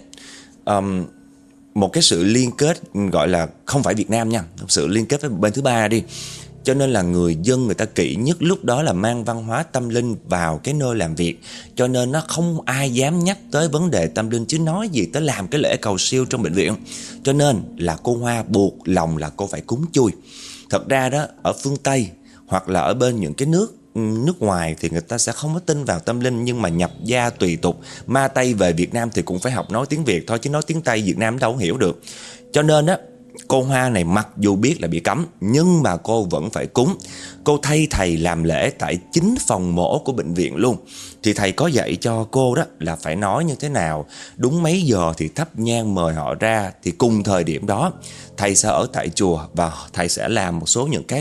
một cái sự liên kết gọi là không phải Việt Nam nha, sự liên kết với bên thứ ba đi. Cho nên là người dân người ta kỹ nhất lúc đó là mang văn hóa tâm linh vào cái nơi làm việc, cho nên nó không ai dám nhắc tới vấn đề tâm linh, chứ nói gì tới làm cái lễ cầu siêu trong bệnh viện. Cho nên là cô Hoa buộc lòng là cô phải cúng chui. Thật ra đó, ở phương Tây hoặc là ở bên những cái nước ngoài thì người ta sẽ không có tin vào tâm linh, nhưng mà nhập gia tùy tục, ma Tây về Việt Nam thì cũng phải học nói tiếng Việt thôi, chứ nói tiếng Tây Việt Nam đâu hiểu được. Cho nên á, cô Hoa này mặc dù biết là bị cấm, nhưng mà cô vẫn phải cúng. Cô thay thầy làm lễ tại chính phòng mổ của bệnh viện luôn. Thì thầy có dạy cho cô đó là phải nói như thế nào, đúng mấy giờ thì thắp nhang mời họ ra. Thì cùng thời điểm đó, thầy sẽ ở tại chùa và thầy sẽ làm một số những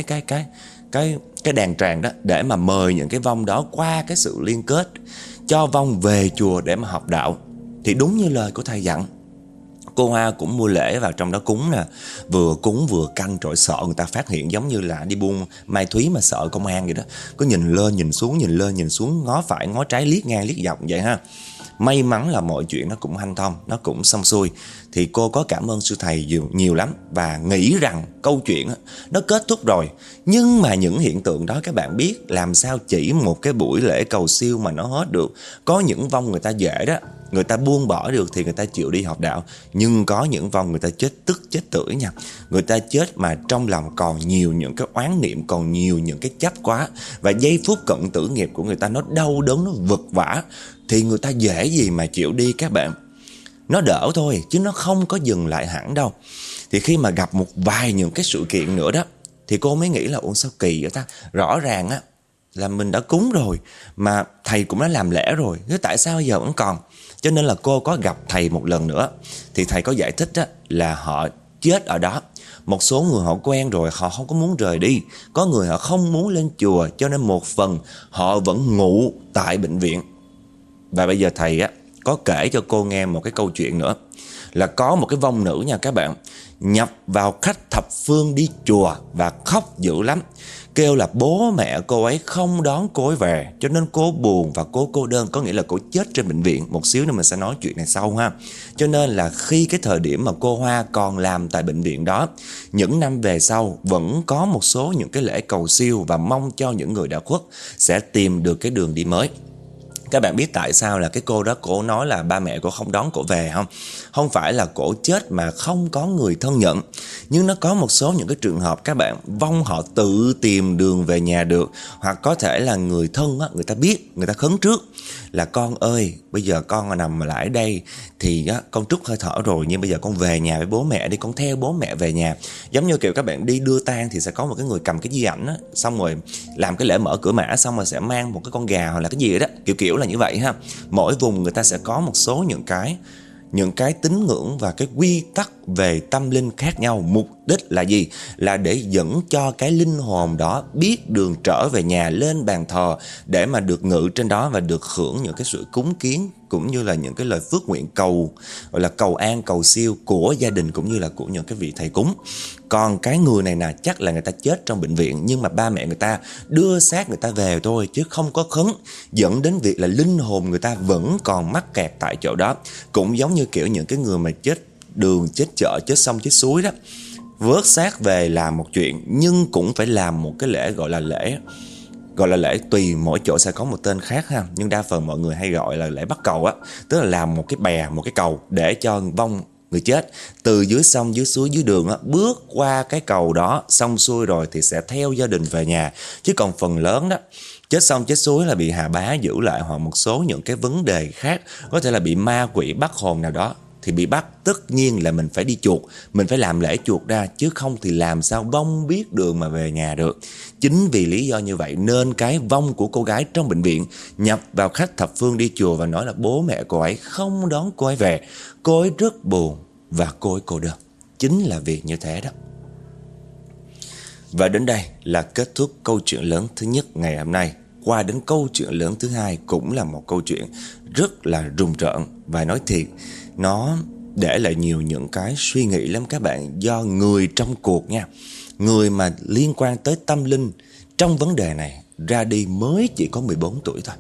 cái đàn tràng đó để mà mời những cái vong đó qua cái sự liên kết, cho vong về chùa để mà học đạo. Thì đúng như lời của thầy dặn, cô Hoa cũng mua lễ vào trong đó cúng nè, vừa cúng vừa canh, trời sợ người ta phát hiện, giống như là đi buôn mai thúy mà sợ công an vậy đó, cứ nhìn lên nhìn xuống, nhìn lên nhìn xuống, ngó phải ngó trái, liếc ngang liếc dọc vậy ha. May mắn là mọi chuyện nó cũng hanh thông, nó cũng xong xuôi. Thì cô có cảm ơn sư thầy nhiều lắm, và nghĩ rằng câu chuyện nó kết thúc rồi. Nhưng mà những hiện tượng đó các bạn biết, làm sao chỉ một cái buổi lễ cầu siêu mà nó hết được. Có những vong người ta dễ đó, người ta buông bỏ được thì người ta chịu đi học đạo. Nhưng có những vong người ta chết tức chết tưởi nha. Người ta chết mà trong lòng còn nhiều những cái oán niệm, còn nhiều những cái chấp quá. Và giây phút cận tử nghiệp của người ta nó đau đớn, nó vật vã, thì người ta dễ gì mà chịu đi các bạn. Nó đỡ thôi chứ nó không có dừng lại hẳn đâu. Thì khi mà gặp một vài những cái sự kiện nữa đó, thì cô mới nghĩ là ủa sao kỳ vậy ta. Rõ ràng á là mình đã cúng rồi, mà thầy cũng đã làm lễ rồi, thế tại sao giờ vẫn còn. Cho nên là cô có gặp thầy một lần nữa. Thì thầy có giải thích á, là họ chết ở đó. Một số người họ quen rồi, họ không có muốn rời đi. Có người họ không muốn lên chùa, cho nên một phần họ vẫn ngủ tại bệnh viện. Và bây giờ thầy á có kể cho cô nghe một cái câu chuyện nữa, là có một cái vong nữ nha các bạn, nhập vào khách thập phương đi chùa và khóc dữ lắm, kêu là bố mẹ cô ấy không đón cô ấy về, cho nên cô buồn và cô đơn, có nghĩa là cô chết trên bệnh viện. Một xíu nữa mình sẽ nói chuyện này sau ha. Cho nên là khi cái thời điểm mà cô Hoa còn làm tại bệnh viện đó, những năm về sau vẫn có một số những cái lễ cầu siêu và mong cho những người đã khuất sẽ tìm được cái đường đi mới. Các bạn biết tại sao là cái cô đó cổ nói là ba mẹ cổ không đón cổ về không? Không phải là cổ chết mà không có người thân nhận. Nhưng nó có một số những cái trường hợp các bạn vong họ tự tìm đường về nhà được. Hoặc có thể là người thân á, người ta biết, người ta khấn trước là con ơi, bây giờ con nằm lại ở đây thì á, con trút hơi thở rồi, nhưng bây giờ con về nhà với bố mẹ đi, con theo bố mẹ về nhà. Giống như kiểu các bạn đi đưa tang thì sẽ có một cái người cầm cái di ảnh á, xong rồi làm cái lễ mở cửa mã, xong rồi sẽ mang một cái con gà hoặc là cái gì đó, kiểu là như vậy ha. Mỗi vùng người ta sẽ có một số những cái tín ngưỡng và cái quy tắc về tâm linh khác nhau. Mục đích là gì? Là để dẫn cho cái linh hồn đó biết đường trở về nhà, lên bàn thờ để mà được ngự trên đó và được hưởng những cái sự cúng kiến, cũng như là những cái lời phước nguyện cầu, gọi là cầu an cầu siêu của gia đình cũng như là của những cái vị thầy cúng. Còn cái người này nè, chắc là người ta chết trong bệnh viện, nhưng mà ba mẹ người ta đưa xác người ta về thôi, chứ không có khấn, dẫn đến việc là linh hồn người ta vẫn còn mắc kẹt tại chỗ đó. Cũng giống như kiểu những cái người mà chết đường, chết chợ, chết sông, chết suối đó, vớt xác về làm một chuyện, nhưng cũng phải làm một cái lễ gọi là lễ, tùy mỗi chỗ sẽ có một tên khác ha, nhưng đa phần mọi người hay gọi là lễ bắt cầu á. Tức là làm một cái bè, một cái cầu để cho vong người chết từ dưới sông, dưới suối, dưới đường á, bước qua cái cầu đó, xong xuôi rồi thì sẽ theo gia đình về nhà. Chứ còn phần lớn đó, chết sông chết suối là bị hà bá giữ lại, hoặc một số những cái vấn đề khác, có thể là bị ma quỷ bắt hồn nào đó thì bị bắt, tất nhiên là mình phải đi chuộc, mình phải làm lễ chuộc ra, chứ không thì làm sao vong biết đường mà về nhà được. Chính vì lý do như vậy nên cái vong của cô gái trong bệnh viện nhập vào khách thập phương đi chùa và nói là bố mẹ cô ấy không đón cô ấy về, cô ấy rất buồn và cô ấy cô đơn. Chính là việc như thế đó. Và đến đây là kết thúc câu chuyện lớn thứ nhất ngày hôm nay. Qua đến câu chuyện lớn thứ hai, cũng là một câu chuyện rất là rùng rợn, và nói thiệt, nó để lại nhiều những cái suy nghĩ lắm các bạn. Do người trong cuộc nha, người mà liên quan tới tâm linh trong vấn đề này ra đi mới chỉ có 14 tuổi thôi.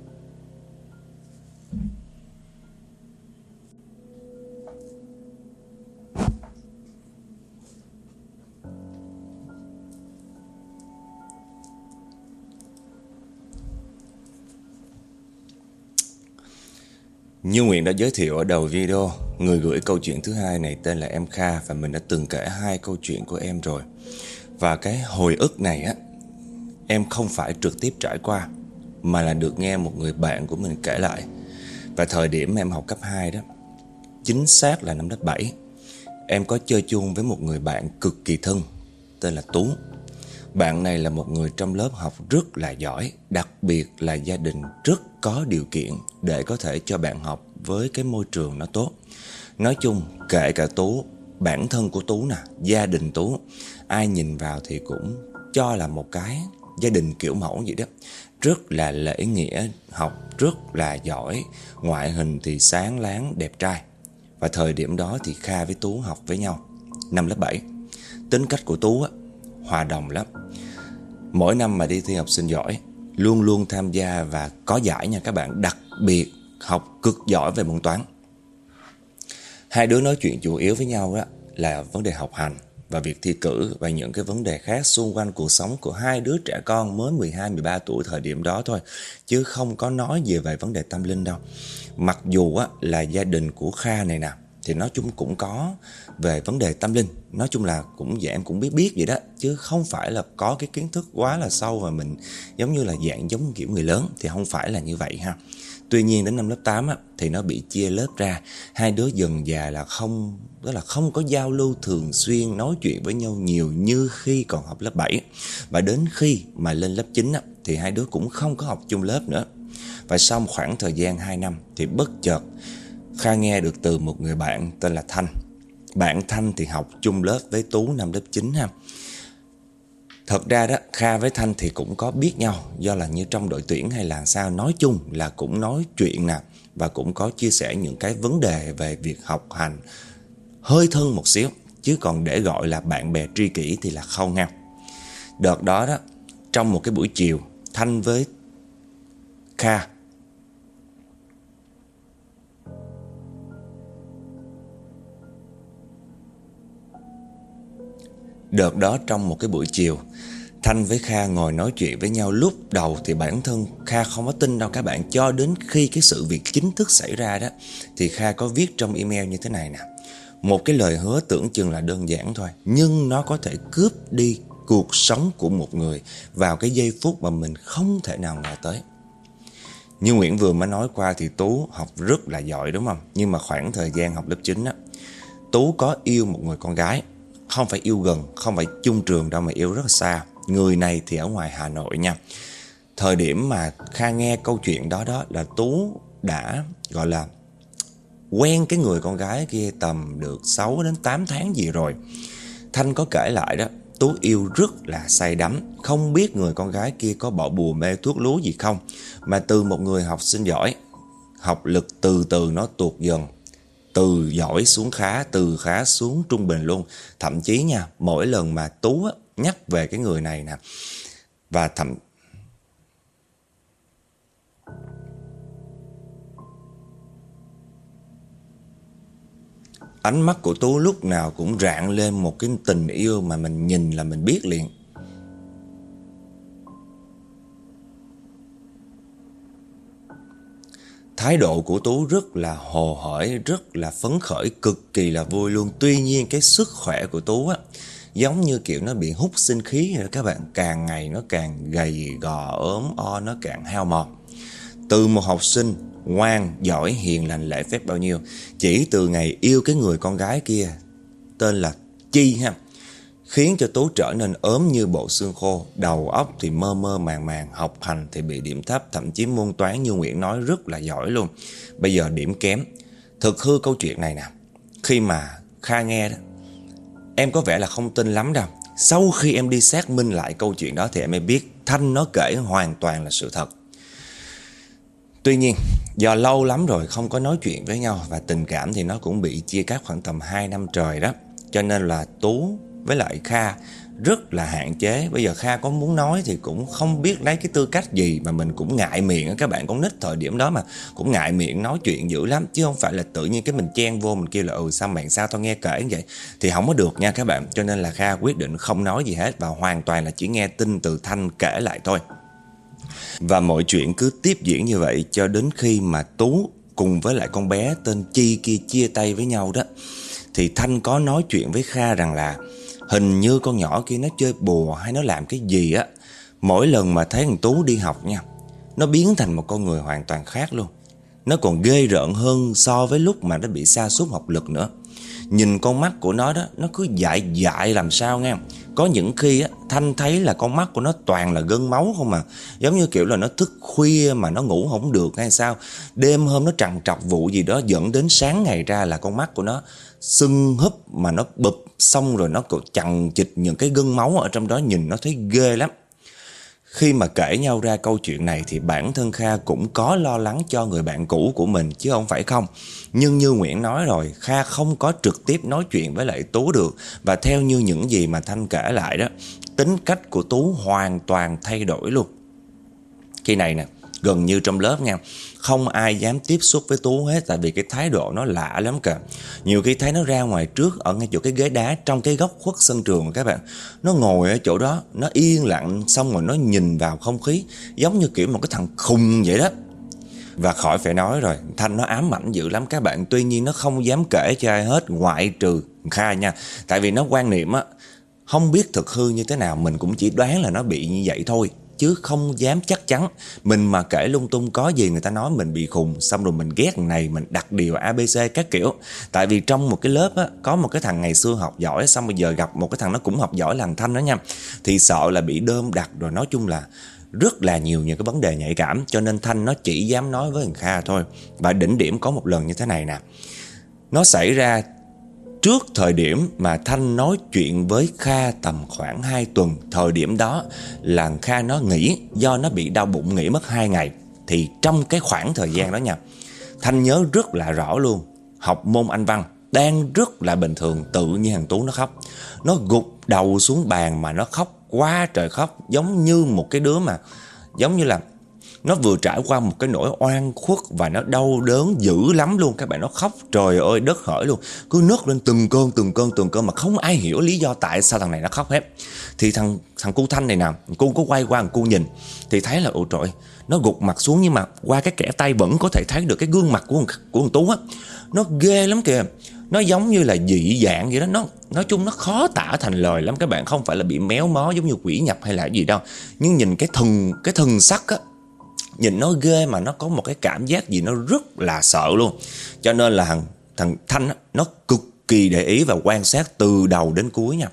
Như Nguyện đã giới thiệu ở đầu video, người gửi câu chuyện thứ hai này tên là em Kha, và mình đã từng kể 2 câu chuyện của em rồi. Và cái hồi ức này á, em không phải trực tiếp trải qua, mà là được nghe một người bạn của mình kể lại. Và thời điểm em học cấp 2 đó, chính xác là năm lớp 7, em có chơi chung với một người bạn cực kỳ thân tên là Tú. Bạn này là một người trong lớp học rất là giỏi, đặc biệt là gia đình rất có điều kiện để có thể cho bạn học với cái môi trường nó tốt. Nói chung kể cả Tú, bản thân của Tú nè, gia đình Tú, ai nhìn vào thì cũng cho là một cái gia đình kiểu mẫu vậy đó. Rất là lễ nghĩa, học rất là giỏi, ngoại hình thì sáng láng, đẹp trai. Và thời điểm đó thì Kha với Tú học với nhau năm lớp 7. Tính cách của Tú á, hòa đồng lắm. Mỗi năm mà đi thi học sinh giỏi, luôn luôn tham gia và có giải nha các bạn. Đặc biệt học cực giỏi về môn toán. Hai đứa nói chuyện chủ yếu với nhau đó là vấn đề học hành và việc thi cử, và những cái vấn đề khác xung quanh cuộc sống của hai đứa trẻ con mới 12-13 tuổi thời điểm đó thôi, chứ không có nói gì về vấn đề tâm linh đâu. Mặc dù á, là gia đình của Kha này nè thì nói chung cũng có về vấn đề tâm linh, nói chung là cũng dạng em cũng biết vậy đó, chứ không phải là có cái kiến thức quá là sâu và mình giống như là dạng giống kiểu người lớn, thì không phải là như vậy ha. Tuy nhiên đến năm lớp 8 á, thì nó bị chia lớp ra. Hai đứa dần dà là không có giao lưu thường xuyên, nói chuyện với nhau nhiều như khi còn học lớp 7. Và đến khi mà lên lớp 9 á, thì hai đứa cũng không có học chung lớp nữa. Và sau khoảng thời gian 2 năm thì bất chợt Kha nghe được từ một người bạn tên là Thanh. Bạn Thanh thì học chung lớp với Tú năm lớp 9 ha. Thật ra đó, Kha với Thanh thì cũng có biết nhau, do là như trong đội tuyển hay là sao, nói chung là cũng nói chuyện nè, và cũng có chia sẻ những cái vấn đề về việc học hành hơi thân một xíu, chứ còn để gọi là bạn bè tri kỷ thì là không ha. Đợt đó đó, trong một cái buổi chiều, Thanh với Kha trong một cái buổi chiều, Thanh với Kha ngồi nói chuyện với nhau. Lúc đầu thì bản thân Kha không có tin đâu các bạn. Cho đến khi cái sự việc chính thức xảy ra đó, thì Kha có viết trong email như thế này nè: một cái lời hứa tưởng chừng là đơn giản thôi, nhưng nó có thể cướp đi cuộc sống của một người vào cái giây phút mà mình không thể nào ngờ tới. Như Nguyễn vừa mới nói qua thì Tú học rất là giỏi đúng không? Nhưng mà khoảng thời gian học lớp 9 á, Tú có yêu một người con gái. Không phải yêu gần, không phải chung trường đâu, mà yêu rất là xa. Người này thì ở ngoài Hà Nội nha. Thời điểm mà Kha nghe câu chuyện đó là Tú đã gọi là quen cái người con gái kia tầm được 6 đến 8 tháng gì rồi. Thanh có kể lại đó, Tú yêu rất là say đắm. Không biết người con gái kia có bỏ bùa mê thuốc lú gì không, mà từ một người học sinh giỏi, học lực từ từ nó tuột dần, từ giỏi xuống khá, từ khá xuống trung bình luôn. Thậm chí nha, mỗi lần mà Tú nhắc về cái người này nè, và ánh mắt của Tú lúc nào cũng rạng lên một cái tình yêu mà mình nhìn là mình biết liền. Thái độ của Tú rất là hồ hởi, rất là phấn khởi, cực kỳ là vui luôn. Tuy nhiên cái sức khỏe của Tú á, giống như kiểu nó bị hút sinh khí rồi các bạn. Càng ngày nó càng gầy gò ốm o, nó càng hao mòn. Từ một học sinh ngoan, giỏi, hiền lành, lễ phép bao nhiêu, chỉ từ ngày yêu cái người con gái kia tên là Chi ha, khiến cho Tú trở nên ốm như bộ xương khô. Đầu óc thì mơ mơ màng màng, học hành thì bị điểm thấp, thậm chí môn toán như Nguyễn nói rất là giỏi luôn, bây giờ điểm kém. Thực hư câu chuyện này nè, khi mà Kha nghe đó, em có vẻ là không tin lắm đâu. Sau khi em đi xác minh lại câu chuyện đó thì em mới biết Thanh nó kể hoàn toàn là sự thật. Tuy nhiên do lâu lắm rồi không có nói chuyện với nhau, và tình cảm thì nó cũng bị chia cắt khoảng tầm 2 năm trời đó, cho nên là Tú với lại Kha rất là hạn chế. Bây giờ Kha có muốn nói thì cũng không biết lấy cái tư cách gì, mà mình cũng ngại miệng. Các bạn con nít thời điểm đó mà cũng ngại miệng nói chuyện dữ lắm, chứ không phải là tự nhiên cái mình chen vô mình kêu là sao bạn sao tao nghe kể như vậy, thì không có được nha các bạn. Cho nên là Kha quyết định không nói gì hết, và hoàn toàn là chỉ nghe tin từ Thanh kể lại thôi. Và mọi chuyện cứ tiếp diễn như vậy cho đến khi mà Tú cùng với lại con bé tên Chi kia chia tay với nhau đó, thì Thanh có nói chuyện với Kha rằng là hình như con nhỏ kia nó chơi bùa hay nó làm cái gì á. Mỗi lần mà thấy thằng Tú đi học nha, nó biến thành một con người hoàn toàn khác luôn. Nó còn ghê rợn hơn so với lúc mà nó bị sa sút học lực nữa. Nhìn con mắt của nó đó, nó cứ dại dại làm sao nghe. Có những khi á, Thanh thấy là con mắt của nó toàn là gân máu không mà. Giống như kiểu là nó thức khuya mà nó ngủ không được hay sao. Đêm hôm nó trằn trọc vụ gì đó, dẫn đến sáng ngày ra là con mắt của nó sưng húp mà nó bụp. Xong rồi nó còn chằng chịt những cái gân máu ở trong đó, nhìn nó thấy ghê lắm. Khi mà kể nhau ra câu chuyện này thì bản thân Kha cũng có lo lắng cho người bạn cũ của mình chứ không phải không. Nhưng như Nguyễn nói rồi, Kha không có trực tiếp nói chuyện với lại Tú được. Và theo như những gì mà Thanh kể lại đó, tính cách của Tú hoàn toàn thay đổi luôn. Khi này nè, gần như trong lớp nha, không ai dám tiếp xúc với Tú hết, tại vì cái thái độ nó lạ lắm kìa. Nhiều khi thấy nó ra ngoài trước ở ngay chỗ cái ghế đá trong cái góc khuất sân trường các bạn, nó ngồi ở chỗ đó, nó yên lặng, xong rồi nó nhìn vào không khí giống như kiểu một cái thằng khùng vậy đó. Và khỏi phải nói rồi, Thanh nó ám ảnh dữ lắm các bạn. Tuy nhiên nó không dám kể cho ai hết, ngoại trừ Kha nha. Tại vì nó quan niệm á, không biết thực hư như thế nào, mình cũng chỉ đoán là nó bị như vậy thôi, chứ không dám chắc chắn. Mình mà kể lung tung có gì người ta nói mình bị khùng, xong rồi mình ghét thằng này, mình đặt điều ABC các kiểu. Tại vì trong một cái lớp á, có một cái thằng ngày xưa học giỏi, xong bây giờ gặp một cái thằng nó cũng học giỏi là thằng Thanh đó nha, thì sợ là bị đơm đặt rồi. Nói chung là rất là nhiều những cái vấn đề nhạy cảm, cho nên Thanh nó chỉ dám nói với thằng Kha thôi. Và đỉnh điểm có một lần như thế này nè, nó xảy ra trước thời điểm mà Thanh nói chuyện với Kha tầm khoảng 2 tuần. Thời điểm đó là Kha nó nghỉ, do nó bị đau bụng nghỉ mất 2 ngày. Thì trong cái khoảng thời gian đó nha, Thanh nhớ rất là rõ luôn, học môn Anh văn đang rất là bình thường, tự nhiên thằng Tú nó khóc. Nó gục đầu xuống bàn mà nó khóc quá trời khóc, giống như một cái đứa mà giống như là Nó vừa trải qua một cái nỗi oan khuất và nó đau đớn dữ lắm luôn các bạn. Nó khóc trời ơi đất hỡi luôn, cứ nấc lên từng cơn mà không ai hiểu lý do tại sao thằng này nó khóc hết. Thì thằng cu Thanh này nè, cô có quay qua cô nhìn thì thấy là ôi trời, nó gục mặt xuống, nhưng mà qua cái kẽ tay vẫn có thể thấy được cái gương mặt của thằng Tú á. Nó ghê lắm kìa, nó giống như là dị dạng vậy đó. Nó nói chung nó khó tả thành lời lắm các bạn. Không phải là bị méo mó giống như quỷ nhập hay là gì đâu, nhưng nhìn cái thần sắc á, nhìn nó ghê mà nó có một cái cảm giác gì nó rất là sợ luôn. Cho nên là thằng Thanh á, nó cực kỳ để ý và quan sát từ đầu đến cuối nha.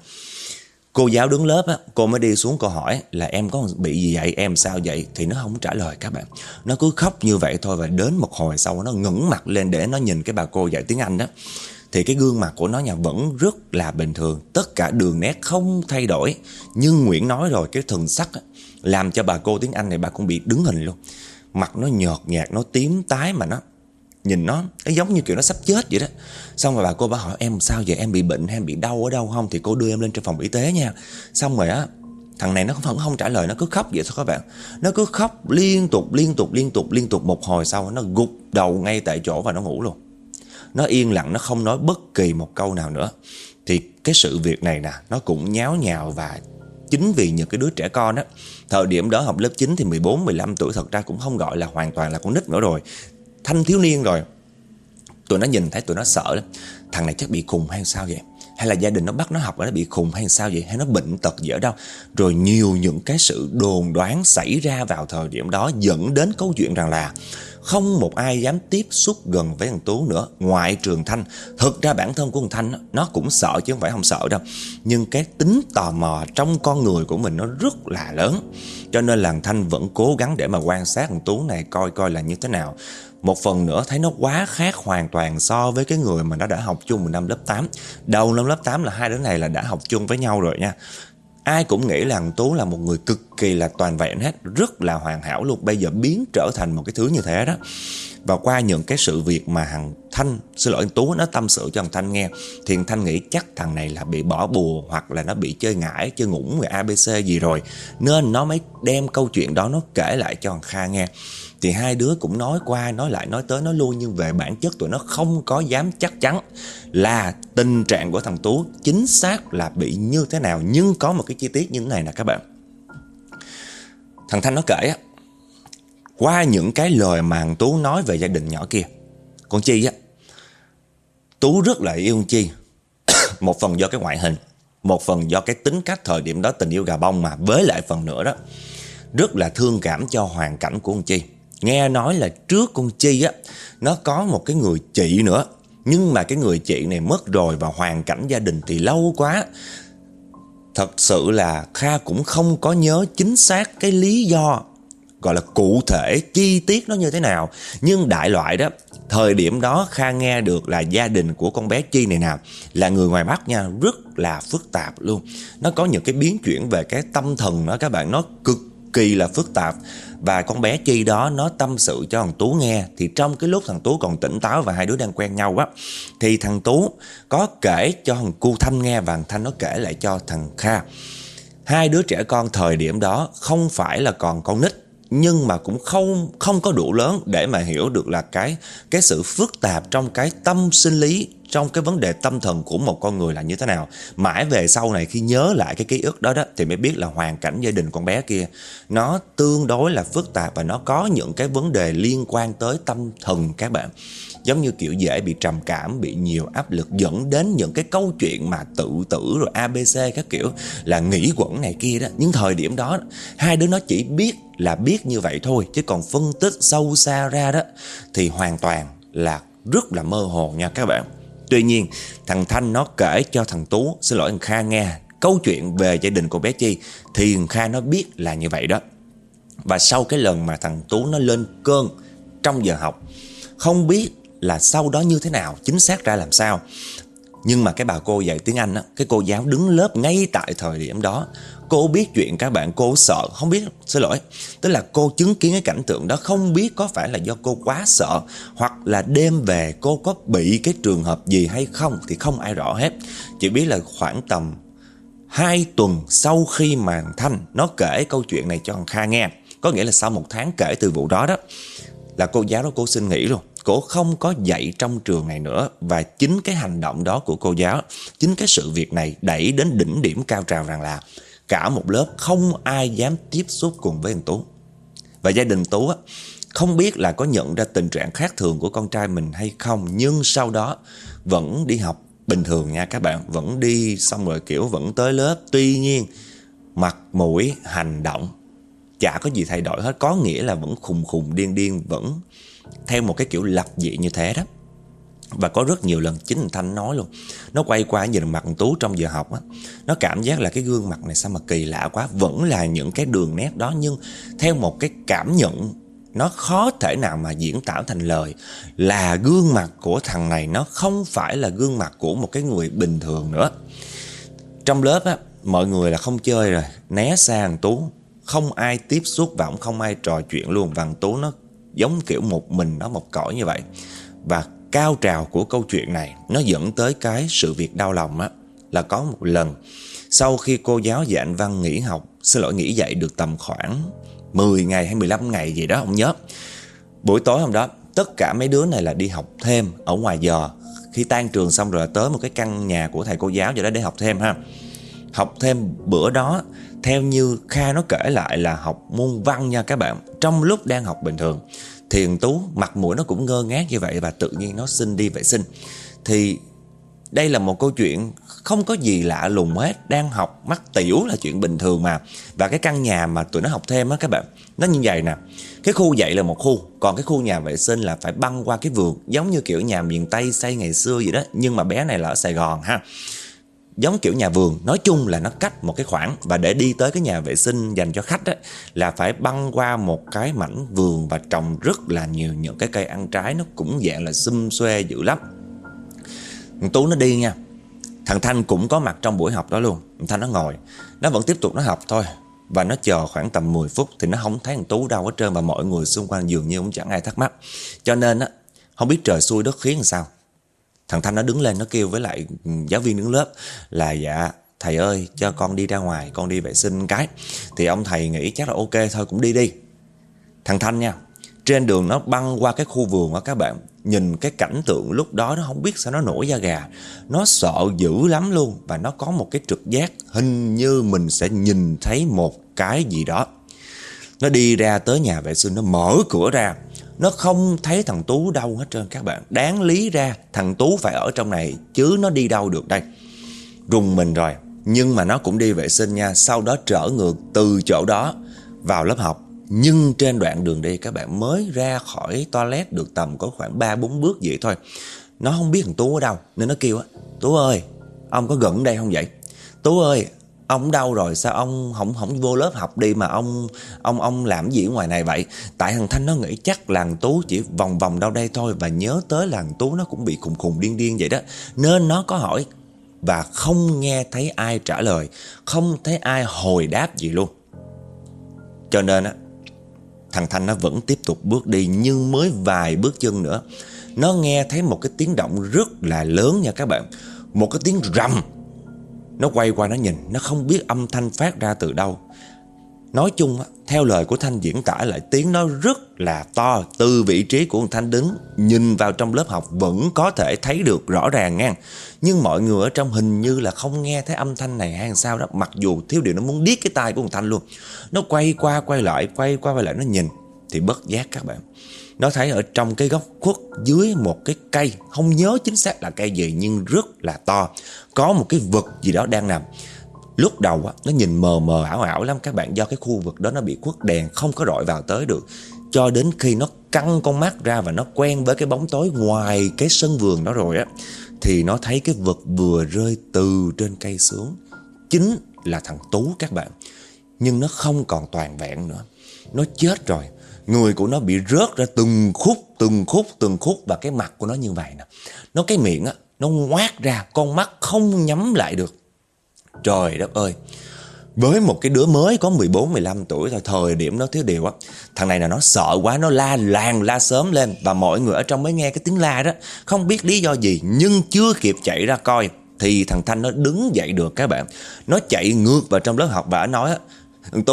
Cô giáo đứng lớp á, cô mới đi xuống cô hỏi là em có bị gì vậy, em sao vậy? Thì nó không trả lời các bạn. Nó cứ khóc như vậy thôi, và đến một hồi sau nó ngẩng mặt lên để nó nhìn cái bà cô dạy tiếng Anh đó. Thì cái gương mặt của nó vẫn rất là bình thường, tất cả đường nét không thay đổi. Nhưng Nguyễn nói rồi, cái thần sắc á, làm cho bà cô tiếng Anh này bà cũng bị đứng hình luôn. Mặt nó nhợt nhạt, nó tím tái, mà nó nhìn nó giống như kiểu nó sắp chết vậy đó. Xong rồi bà cô bà hỏi em sao vậy, em bị bệnh hay em bị đau ở đâu không? Thì cô đưa em lên trên phòng y tế nha. Xong rồi á, thằng này nó vẫn không trả lời, nó cứ khóc vậy thôi các bạn. Nó cứ khóc liên tục. Một hồi sau nó gục đầu ngay tại chỗ và nó ngủ luôn. Nó yên lặng, nó không nói bất kỳ một câu nào nữa. Thì cái sự việc này nè, nó cũng nháo nhào. Và chính vì những cái đứa trẻ con á, thời điểm đó học lớp 9 thì 14-15 tuổi, thật ra cũng không gọi là hoàn toàn là con nít nữa rồi, thanh thiếu niên rồi. Tụi nó nhìn thấy tụi nó sợ lắm. Thằng này chắc bị khùng hay sao vậy? Hay là gia đình nó bắt nó học nó bị khùng hay sao vậy? Hay nó bệnh tật gì ở đâu? Rồi nhiều những cái sự đồn đoán xảy ra vào thời điểm đó, dẫn đến câu chuyện rằng là không một ai dám tiếp xúc gần với thằng Tú nữa, ngoại trừ Thanh. Thực ra bản thân của thằng Thanh nó cũng sợ chứ không phải không sợ đâu, nhưng cái tính tò mò trong con người của mình nó rất là lớn. Cho nên là thằng Thanh vẫn cố gắng để mà quan sát thằng Tú này, coi là như thế nào. Một phần nữa thấy nó quá khác hoàn toàn so với cái người mà nó đã học chung năm lớp 8. Đầu năm lớp 8 là hai đứa này là đã học chung với nhau rồi nha. Ai cũng nghĩ là thằng Tú là một người cực kỳ là toàn vẹn hết, rất là hoàn hảo luôn. Bây giờ biến trở thành một cái thứ như thế đó. Và qua những cái sự việc mà thằng Thanh, xin lỗi, thằng Tú nó tâm sự cho thằng Thanh nghe, thì thằng Thanh nghĩ chắc thằng này là bị bỏ bùa, hoặc là nó bị chơi ngải, chơi ngủng, người ABC gì rồi, nên nó mới đem câu chuyện đó nó kể lại cho thằng Kha nghe. Thì hai đứa cũng nói qua nói lại, nói tới nói lui, nhưng về bản chất tụi nó không có dám chắc chắn là tình trạng của thằng Tú chính xác là bị như thế nào. Nhưng có một cái chi tiết như thế này nè các bạn. Thằng Thanh nó kể á, qua những cái lời mà thằng Tú nói về gia đình nhỏ kia, con Chi á, Tú rất là yêu con Chi. Một phần do cái ngoại hình, một phần do cái tính cách thời điểm đó tình yêu gà bông, mà với lại phần nữa đó rất là thương cảm cho hoàn cảnh của con Chi. Nghe nói là trước con Chi á, nó có một cái người chị nữa, nhưng mà cái người chị này mất rồi, và hoàn cảnh gia đình thì lâu quá. Thật sự là Kha cũng không có nhớ chính xác cái lý do gọi là cụ thể chi tiết nó như thế nào. Nhưng đại loại đó, thời điểm đó Kha nghe được là gia đình của con bé Chi này nào là người ngoài Bắc nha, rất là phức tạp luôn. Nó có những cái biến chuyển về cái tâm thần đó các bạn, nó cực kỳ là phức tạp. Và con bé Chi đó nó tâm sự cho thằng Tú nghe. Thì trong cái lúc thằng Tú còn tỉnh táo và hai đứa đang quen nhau á, thì thằng Tú có kể cho thằng cu Thanh nghe, và thằng Thanh nó kể lại cho thằng Kha. Hai đứa trẻ con thời điểm đó không phải là còn con nít, nhưng mà cũng không có đủ lớn để mà hiểu được là cái sự phức tạp trong cái tâm sinh lý, trong cái vấn đề tâm thần của một con người là như thế nào. Mãi về sau này khi nhớ lại cái ký ức đó thì mới biết là hoàn cảnh gia đình con bé kia nó tương đối là phức tạp, và nó có những cái vấn đề liên quan tới tâm thần các bạn. Giống như kiểu dễ bị trầm cảm, bị nhiều áp lực, dẫn đến những cái câu chuyện mà tự tử rồi ABC các kiểu, là nghĩ quẩn này kia đó. Nhưng thời điểm đó hai đứa nó chỉ biết như vậy thôi, chứ còn phân tích sâu xa ra đó thì hoàn toàn là rất là mơ hồ nha các bạn. Tuy nhiên thằng Thanh nó kể cho thằng Tú, xin lỗi thằng Kha nghe câu chuyện về gia đình của bé Chi, thì thằng Kha nó biết là như vậy đó. Và sau cái lần mà thằng Tú nó lên cơn trong giờ học, không biết là sau đó như thế nào, chính xác ra làm sao, nhưng mà cái bà cô dạy tiếng Anh á, cái cô giáo đứng lớp ngay tại thời điểm đó, cô biết chuyện các bạn, cô sợ, không biết, xin lỗi, tức là cô chứng kiến cái cảnh tượng đó, không biết có phải là do cô quá sợ, hoặc là đêm về cô có bị cái trường hợp gì hay không thì không ai rõ hết. Chỉ biết là khoảng tầm 2 tuần sau khi mà Thanh nó kể câu chuyện này cho thằng Kha nghe, Có nghĩa là sau 1 tháng kể từ vụ đó đó, là cô giáo đó cô xin nghỉ luôn. Cô không có dạy trong trường này nữa. Và chính cái hành động đó của cô giáo, chính cái sự việc này đẩy đến đỉnh điểm cao trào rằng là cả một lớp không ai dám tiếp xúc cùng với thằng Tú. Và gia đình Tú á, không biết là có nhận ra tình trạng khác thường của con trai mình hay không, nhưng sau đó vẫn đi học bình thường nha các bạn. Vẫn đi xong rồi kiểu vẫn tới lớp. Tuy nhiên mặt mũi, hành động chả có gì thay đổi hết. Có nghĩa là vẫn khùng khùng điên điên, vẫn theo một cái kiểu lập dị như thế đó. Và có rất nhiều lần chính thằng Thanh nói luôn, nó quay qua nhìn mặt thằng Tú trong giờ học á, nó cảm giác là cái gương mặt này sao mà kỳ lạ quá. Vẫn là những cái đường nét đó, nhưng theo một cái cảm nhận nó khó thể nào mà diễn tả thành lời, là gương mặt của thằng này nó không phải là gương mặt của một cái người bình thường nữa. Trong lớp á, mọi người là không chơi rồi, né xa thằng Tú, không ai tiếp xúc và cũng không ai trò chuyện luôn. Và thằng Tú nó giống kiểu một mình nó một cõi như vậy. Và cao trào của câu chuyện này nó dẫn tới cái sự việc đau lòng á, là có một lần sau khi cô giáo dạy anh Văn nghỉ dạy được tầm khoảng 10 ngày hay 15 ngày gì đó không nhớ. Buổi tối hôm đó tất cả mấy đứa này là đi học thêm ở ngoài giờ. Khi tan trường xong rồi tới một cái căn nhà của thầy cô giáo vậy đó để học thêm ha. Học thêm bữa đó, theo như Kha nó kể lại là học môn văn nha các bạn. Trong lúc đang học bình thường thì thằng Tú mặt mũi nó cũng ngơ ngác như vậy, và tự nhiên nó xin đi vệ sinh. Thì đây là một câu chuyện không có gì lạ lùng hết. Đang học mắc tiểu là chuyện bình thường mà. Và cái căn nhà mà tụi nó học thêm á các bạn, nó như vậy nè. Cái khu dạy là một khu, còn cái khu nhà vệ sinh là phải băng qua cái vườn, giống như kiểu nhà miền Tây xây ngày xưa vậy đó. Nhưng mà bé này là ở Sài Gòn ha, giống kiểu nhà vườn. Nói chung là nó cách một cái khoảng. Và để đi tới cái nhà vệ sinh dành cho khách á, là phải băng qua một cái mảnh vườn và trồng rất là nhiều những cái cây ăn trái. Nó cũng dạng là xum xuê dữ lắm. Thằng Tú nó đi nha. Thằng Thanh cũng có mặt trong buổi học đó luôn. Thằng Thanh nó ngồi, nó vẫn tiếp tục nó học thôi. Và nó chờ khoảng tầm 10 phút thì nó không thấy thằng Tú đâu hết trơn. Và mọi người xung quanh dường như cũng chẳng ai thắc mắc. Cho nên á, không biết trời xui đất khiến làm sao, thằng Thanh nó đứng lên, nó kêu với lại giáo viên đứng lớp là dạ thầy ơi cho con đi ra ngoài, con đi vệ sinh cái. Thì ông thầy nghĩ chắc là ok thôi cũng đi đi. Thằng Thanh nha, trên đường nó băng qua cái khu vườn đó các bạn, nhìn cái cảnh tượng lúc đó nó không biết sao nó nổi da gà. Nó sợ dữ lắm luôn. Và nó có một cái trực giác hình như mình sẽ nhìn thấy một cái gì đó. Nó đi ra tới nhà vệ sinh, nó mở cửa ra, nó không thấy thằng Tú đâu hết trơn các bạn. Đáng lý ra thằng Tú phải ở trong này chứ nó đi đâu được đây. Rùng mình rồi. Nhưng mà nó cũng đi vệ sinh nha. Sau đó trở ngược từ chỗ đó vào lớp học. Nhưng trên đoạn đường đi các bạn, mới ra khỏi toilet được tầm có khoảng 3-4 bước vậy thôi, nó không biết thằng Tú ở đâu. Nên nó kêu á, Tú ơi ông có gần đây không vậy? Tú ơi ông đâu rồi, sao ông không vô lớp học đi mà ông làm gì ở ngoài này vậy? Tại thằng Thanh nó nghĩ chắc là thằng Tú chỉ vòng vòng đâu đây thôi, và nhớ tới là thằng Tú nó cũng bị khùng khùng điên điên vậy đó, nên nó có hỏi và không nghe thấy ai trả lời, không thấy ai hồi đáp gì luôn. Cho nên á, thằng Thanh nó vẫn tiếp tục bước đi. Nhưng mới vài bước chân nữa, nó nghe thấy một cái tiếng động rất là lớn nha các bạn. Một cái tiếng rầm. Nó quay qua nó nhìn, nó không biết âm thanh phát ra từ đâu. Nói chung theo lời của Thanh diễn tả lại, tiếng nó rất là to. Từ vị trí của thằng Thanh đứng, nhìn vào trong lớp học vẫn có thể thấy được rõ ràng nha. Nhưng mọi người ở trong hình như là không nghe thấy âm thanh này hay sao đó. Mặc dù thiếu điều nó muốn điếc cái tai của thằng Thanh luôn. Nó quay qua quay lại nó nhìn. Thì bất giác các bạn, nó thấy ở trong cái góc khuất dưới một cái cây, không nhớ chính xác là cây gì nhưng rất là to, có một cái vật gì đó đang nằm. Lúc đầu á, nó nhìn mờ mờ ảo ảo lắm các bạn, do cái khu vực đó nó bị khuất đèn, không có rọi vào tới được. Cho đến khi nó căng con mắt ra và nó quen với cái bóng tối ngoài cái sân vườn đó rồi á, thì nó thấy cái vật vừa rơi từ trên cây xuống chính là thằng Tú các bạn. Nhưng nó không còn toàn vẹn nữa, nó chết rồi. Người của nó bị rớt ra từng khúc và cái mặt của nó như vậy nè. Nó cái miệng á, nó ngoác ra, con mắt không nhắm lại được. Trời đất ơi. Với một cái đứa mới có 14-15 tuổi thôi, thời điểm đó thiếu điều á, thằng này là nó sợ quá, nó la làng la sớm lên. Và mọi người ở trong mới nghe cái tiếng la đó, không biết lý do gì, nhưng chưa kịp chạy ra coi thì thằng Thanh nó đứng dậy được các bạn. Nó chạy ngược vào trong lớp học và nó nói á, thằng Tú,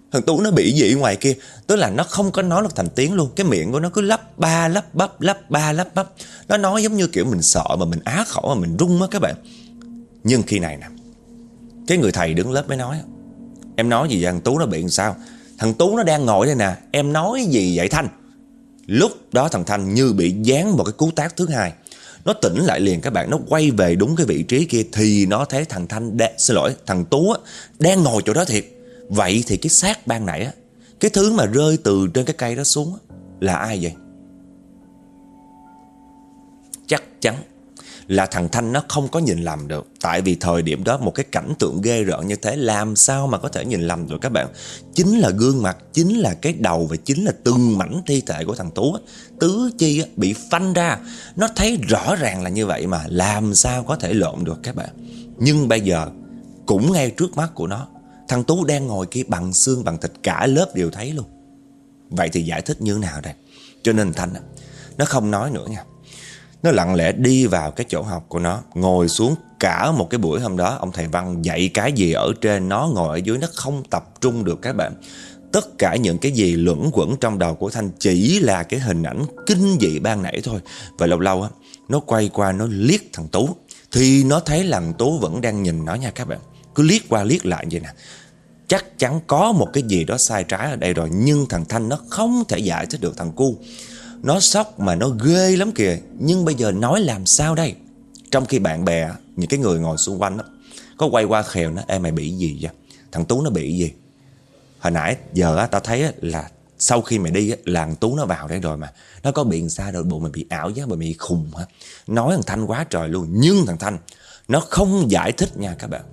Thằng Tú nó bị gì ngoài kia, tức là nó không có nói được thành tiếng luôn. Cái miệng của nó cứ lắp ba lắp bắp, lắp ba lắp bắp. Nó nói giống như kiểu mình sợ mà mình á khẩu mà mình run á các bạn. Nhưng khi này nè, cái người thầy đứng lớp mới nói: em nói gì vậy thằng Tú nó bị làm sao? Thằng Tú nó đang ngồi đây nè, em nói gì vậy Thanh? Lúc đó thằng Thanh như bị giáng một cái cú tát thứ hai. Nó tỉnh lại liền các bạn. Nó quay về đúng cái vị trí kia thì nó thấy thằng Thanh thằng Tú á, đang ngồi chỗ đó thiệt. Vậy thì cái xác ban nãy á, cái thứ mà rơi từ trên cái cây đó xuống á, là ai vậy? Chắc chắn là thằng Thanh nó không có nhìn lầm được. Tại vì thời điểm đó một cái cảnh tượng ghê rợn như thế làm sao mà có thể nhìn lầm được các bạn. Chính là gương mặt, chính là cái đầu và chính là từng mảnh thi thể của thằng Tú á, tứ chi á, bị phanh ra. Nó thấy rõ ràng là như vậy mà làm sao có thể lộn được các bạn. Nhưng bây giờ cũng ngay trước mắt của nó, thằng Tú đang ngồi kia bằng xương bằng thịt, cả lớp đều thấy luôn. Vậy thì giải thích như thế nào đây? Cho nên Thanh á, nó không nói nữa nha. Nó lặng lẽ đi vào cái chỗ học của nó, ngồi xuống. Cả một cái buổi hôm đó ông thầy Văn dạy cái gì ở trên, nó ngồi ở dưới, nó không tập trung được các bạn. Tất cả những cái gì luẩn quẩn trong đầu của Thanh chỉ là cái hình ảnh kinh dị ban nãy thôi. Và lâu lâu á, nó quay qua nó liếc thằng Tú, thì nó thấy là thằng Tú vẫn đang nhìn nó nha các bạn. Cứ liếc qua liếc lại vậy nè. Chắc chắn có một cái gì đó sai trái ở đây rồi. Nhưng thằng Thanh nó không thể giải thích được thằng cu. Nó sốc mà nó ghê lắm kìa. Nhưng bây giờ nói làm sao đây? Trong khi bạn bè, những cái người ngồi xung quanh đó, có quay qua khều nó: ê mày bị gì vậy? Thằng Tú nó bị gì? Hồi nãy giờ á, tao thấy á, là sau khi mày đi á, là thằng Tú nó vào đây rồi mà. Nó có bị sao đâu, bộ mày bị ảo giác, bộ mày bị khùng hả? Nói thằng Thanh quá trời luôn. Nhưng thằng Thanh nó không giải thích nha các bạn.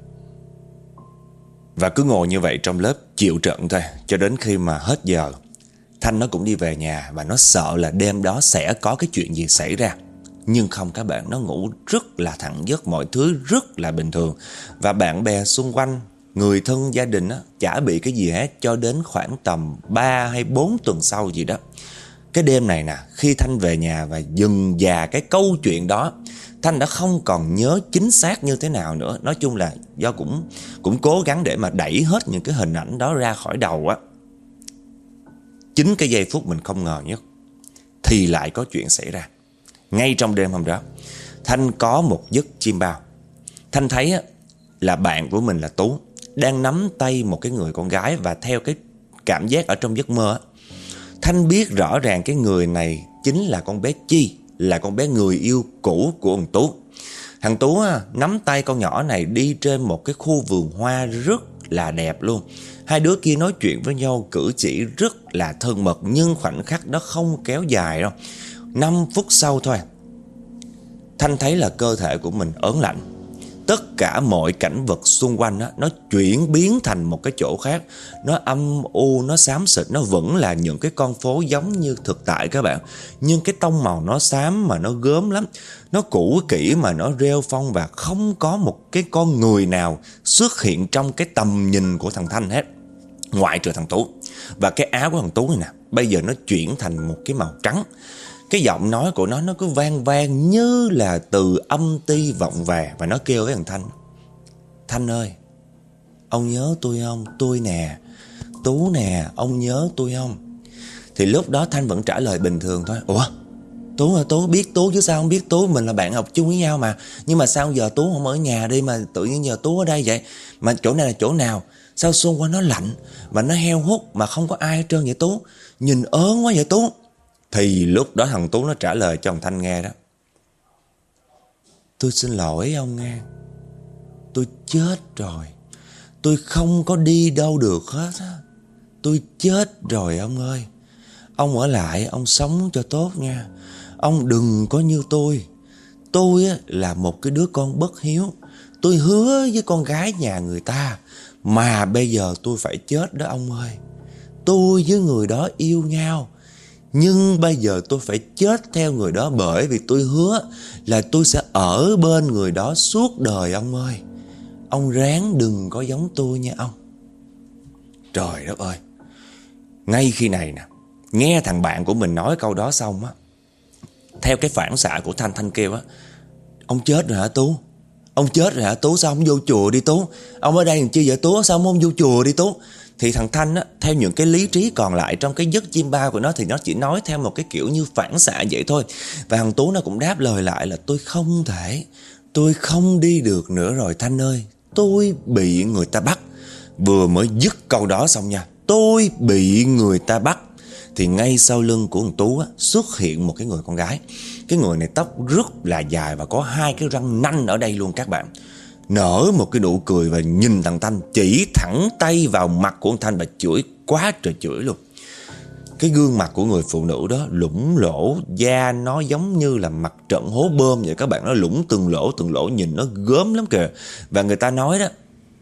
Và cứ ngồi như vậy trong lớp chịu trận thôi. Cho đến khi mà hết giờ, Thanh nó cũng đi về nhà. Và nó sợ là đêm đó sẽ có cái chuyện gì xảy ra. Nhưng không các bạn, nó ngủ rất là thẳng giấc, mọi thứ rất là bình thường. Và bạn bè xung quanh, người thân gia đình á, chả bị cái gì hết. Cho đến khoảng tầm 3 hay 4 tuần sau gì đó. Cái đêm này nè, khi Thanh về nhà và dừng dà cái câu chuyện đó, Thanh đã không còn nhớ chính xác như thế nào nữa. Nói chung là do cũng cố gắng để mà đẩy hết những cái hình ảnh đó ra khỏi đầu á. Chính cái giây phút mình không ngờ nhất thì lại có chuyện xảy ra. Ngay trong đêm hôm đó, Thanh có một giấc chiêm bao. Thanh thấy á, là bạn của mình là Tú đang nắm tay một cái người con gái. Và theo cái cảm giác ở trong giấc mơ á, Thanh biết rõ ràng cái người này chính là con bé Chi, là con bé người yêu cũ của ông Tú. Thằng Tú á, nắm tay con nhỏ này đi trên một cái khu vườn hoa rất là đẹp luôn. Hai đứa kia nói chuyện với nhau, cử chỉ rất là thân mật. Nhưng khoảnh khắc đó không kéo dài đâu. 5 phút sau thôi, Thanh thấy là cơ thể của mình ớn lạnh. Tất cả mọi cảnh vật xung quanh đó, nó chuyển biến thành một cái chỗ khác. Nó âm u, nó xám xịt. Nó vẫn là những cái con phố giống như thực tại các bạn. Nhưng cái tông màu nó xám mà nó gớm lắm. Nó cũ kỹ mà nó rêu phong. Và không có một cái con người nào xuất hiện trong cái tầm nhìn của thằng Thanh hết, ngoại trừ thằng Tú. Và cái áo của thằng Tú này nè, bây giờ nó chuyển thành một cái màu trắng. Cái giọng nói của nó cứ vang vang như là từ âm ti vọng về. Và nó kêu với thằng Thanh: Thanh ơi, ông nhớ tôi không? Tôi nè, Tú nè, ông nhớ tôi không? Thì lúc đó Thanh vẫn trả lời bình thường thôi: ủa, Tú hả? Tú biết Tú chứ sao không biết Tú, mình là bạn học chung với nhau mà. Nhưng mà sao giờ Tú không ở nhà đi mà tự nhiên giờ Tú ở đây vậy? Mà chỗ này là chỗ nào? Sao xung quanh nó lạnh mà nó heo hút mà không có ai hết trơn vậy Tú? Nhìn ớn quá vậy Tú. Thì lúc đó thằng Tú nó trả lời cho thằng Thanh nghe đó: tôi xin lỗi ông nghe, tôi chết rồi. Tôi không có đi đâu được hết á. Tôi chết rồi ông ơi. Ông ở lại, ông sống cho tốt nha. Ông đừng có như tôi. Tôi á, là một cái đứa con bất hiếu. Tôi hứa với con gái nhà người ta, mà bây giờ tôi phải chết đó ông ơi. Tôi với người đó yêu nhau, nhưng bây giờ tôi phải chết theo người đó. Bởi vì tôi hứa là tôi sẽ ở bên người đó suốt đời ông ơi. Ông ráng đừng có giống tôi nha ông. Trời đất ơi. Ngay khi này nè, nghe thằng bạn của mình nói câu đó xong á, theo cái phản xạ của Thanh kêu á: ông chết rồi hả Tú? Ông chết rồi hả Tú? Sao không vô chùa đi Tú? Ông ở đây làm chi vậy Tú? Sao không vô chùa đi Tú? Thì thằng Thanh á, theo những cái lý trí còn lại trong cái giấc chim bao của nó, thì nó chỉ nói theo một cái kiểu như phản xạ vậy thôi. Và thằng Tú nó cũng đáp lời lại là tôi không thể, tôi không đi được nữa rồi Thanh ơi, tôi bị người ta bắt. Vừa mới dứt câu đó xong nha, tôi bị người ta bắt, thì ngay sau lưng của thằng Tú á, xuất hiện một cái người con gái. Cái người này tóc rất là dài và có 2 cái răng nanh ở đây luôn các bạn. Nở một cái nụ cười và nhìn thằng Thanh, chỉ thẳng tay vào mặt của thằng Thanh và chửi quá trời chửi luôn. Cái gương mặt của người phụ nữ đó lủng lỗ, da nó giống như là mặt trận hố bơm vậy các bạn. Nó lủng từng lỗ nhìn nó gớm lắm kìa. Và người ta nói đó,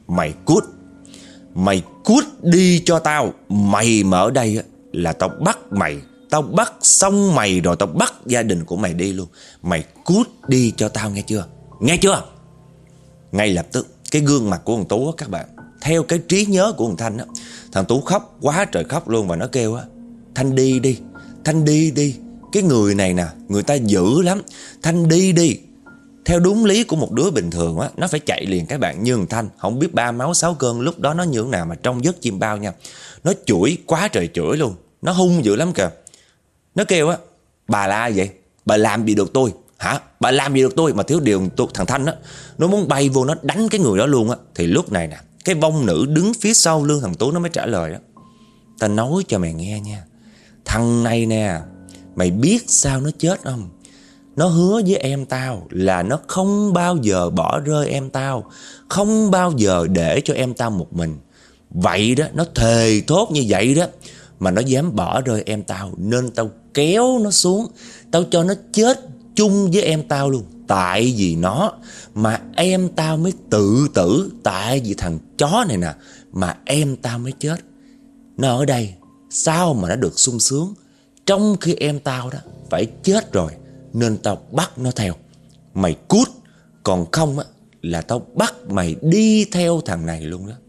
mày cút đi cho tao. Mày mà ở đây là tao bắt mày, tao bắt xong mày rồi tao bắt gia đình của mày đi luôn. Mày cút đi cho tao nghe chưa? Nghe chưa? Ngay lập tức cái gương mặt của thằng Tú á các bạn, theo cái trí nhớ của thằng Thanh á, thằng Tú khóc quá trời khóc luôn. Và nó kêu á, Thanh đi đi, Thanh đi đi, cái người này nè, người ta dữ lắm, Thanh đi đi. Theo đúng lý của một đứa bình thường á, nó phải chạy liền các bạn. Nhưng thằng Thanh không biết 3 máu 6 cơn lúc đó nó như thế nào, mà trong giấc chim bao nha, nó chửi quá trời chửi luôn. Nó hung dữ lắm kìa. Nó kêu á, bà là ai vậy? Bà làm gì được tôi? Hả? Bà làm gì được tôi? Mà thiếu điều thằng Thanh á, nó muốn bay vô nó đánh cái người đó luôn á. Thì lúc này nè, cái vong nữ đứng phía sau lưng thằng Tú nó mới trả lời đó. Ta nói cho mày nghe nha, thằng này nè, mày biết sao nó chết không? Nó hứa với em tao là nó không bao giờ bỏ rơi em tao, không bao giờ để cho em tao một mình. Vậy đó, nó thề thốt như vậy đó, mà nó dám bỏ rơi em tao, nên tao kéo nó xuống, tao cho nó chết chung với em tao luôn. Tại vì nó mà em tao mới tự tử, tại vì thằng chó này nè mà em tao mới chết. Nó ở đây sao mà nó được sung sướng, trong khi em tao đó phải chết rồi, nên tao bắt nó theo. Mày cút, còn không á là tao bắt mày đi theo thằng này luôn đó.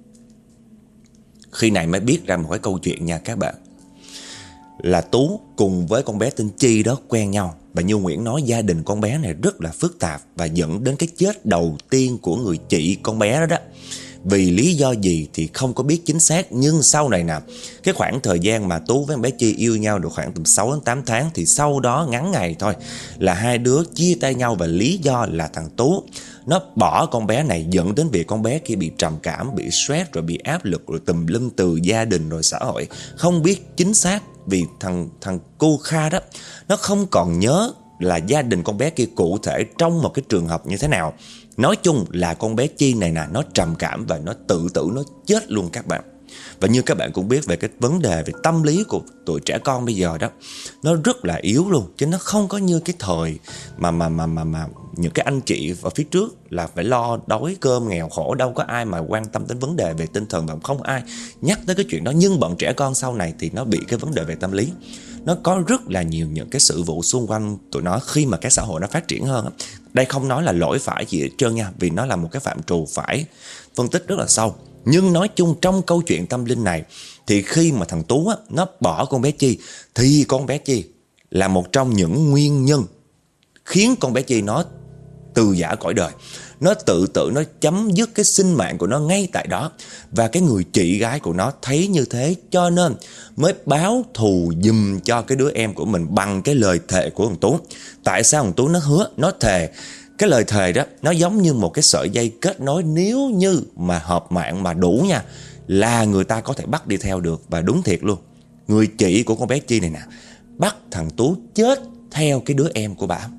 Khi này mới biết ra một cái câu chuyện nha các bạn, là Tú cùng với con bé tên Chi đó quen nhau. Và như Nguyễn nói, gia đình con bé này rất là phức tạp và dẫn đến cái chết đầu tiên của người chị con bé đó đó. Vì lý do gì thì không có biết chính xác, nhưng sau này nè, cái khoảng thời gian mà Tú với con bé Chi yêu nhau được khoảng tầm 6 đến 8 tháng, thì sau đó ngắn ngày thôi là hai đứa chia tay nhau. Và lý do là thằng Tú nó bỏ con bé này, dẫn đến việc con bé kia bị trầm cảm, bị stress, rồi bị áp lực, rồi tùm lum từ gia đình rồi xã hội. Không biết chính xác, vì thằng cô Kha đó, nó không còn nhớ là gia đình con bé kia cụ thể trong một cái trường hợp như thế nào. Nói chung là con bé Chi này nè, nó trầm cảm và nó tự tử, nó chết luôn các bạn. Và như các bạn cũng biết về cái vấn đề về tâm lý của tụi trẻ con bây giờ đó, nó rất là yếu luôn. Chứ nó không có như cái thời mà những cái anh chị ở phía trước là phải lo đói cơm nghèo khổ. Đâu có ai mà quan tâm đến vấn đề về tinh thần, và không ai nhắc tới cái chuyện đó. Nhưng bọn trẻ con sau này thì nó bị cái vấn đề về tâm lý. Nó có rất là nhiều những cái sự vụ xung quanh tụi nó khi mà cái xã hội nó phát triển hơn. Đây không nói là lỗi phải gì hết trơn nha, vì nó là một cái phạm trù phải phân tích rất là sâu. Nhưng nói chung trong câu chuyện tâm linh này, thì khi mà thằng Tú á, nó bỏ con bé Chi, thì con bé Chi là một trong những nguyên nhân khiến con bé Chi nó từ giã cõi đời. Nó tự tử, nó chấm dứt cái sinh mạng của nó ngay tại đó. Và cái người chị gái của nó thấy như thế, cho nên mới báo thù giùm cho cái đứa em của mình bằng cái lời thề của thằng Tú. Tại sao thằng Tú nó hứa, nó thề? Cái lời thề đó nó giống như một cái sợi dây kết nối, nếu như mà hợp mạng mà đủ nha, là người ta có thể bắt đi theo được. Và đúng thiệt luôn, người chị của con bé Chi này nè bắt thằng Tú chết theo cái đứa em của bả.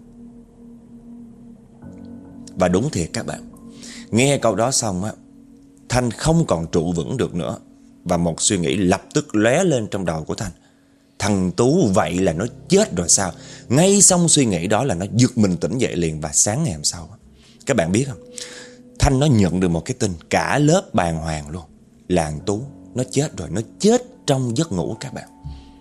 Và đúng thiệt các bạn, nghe câu đó xong á, Thanh không còn trụ vững được nữa. Và một suy nghĩ lập tức lóe lên trong đầu của Thanh: thằng Tú vậy là nó chết rồi sao? Ngay xong suy nghĩ đó là nó giật mình tỉnh dậy liền. Và sáng ngày hôm sau, các bạn biết không, Thanh nó nhận được một cái tin cả lớp bàng hoàng luôn, là thằng Tú nó chết rồi. Nó chết trong giấc ngủ các bạn.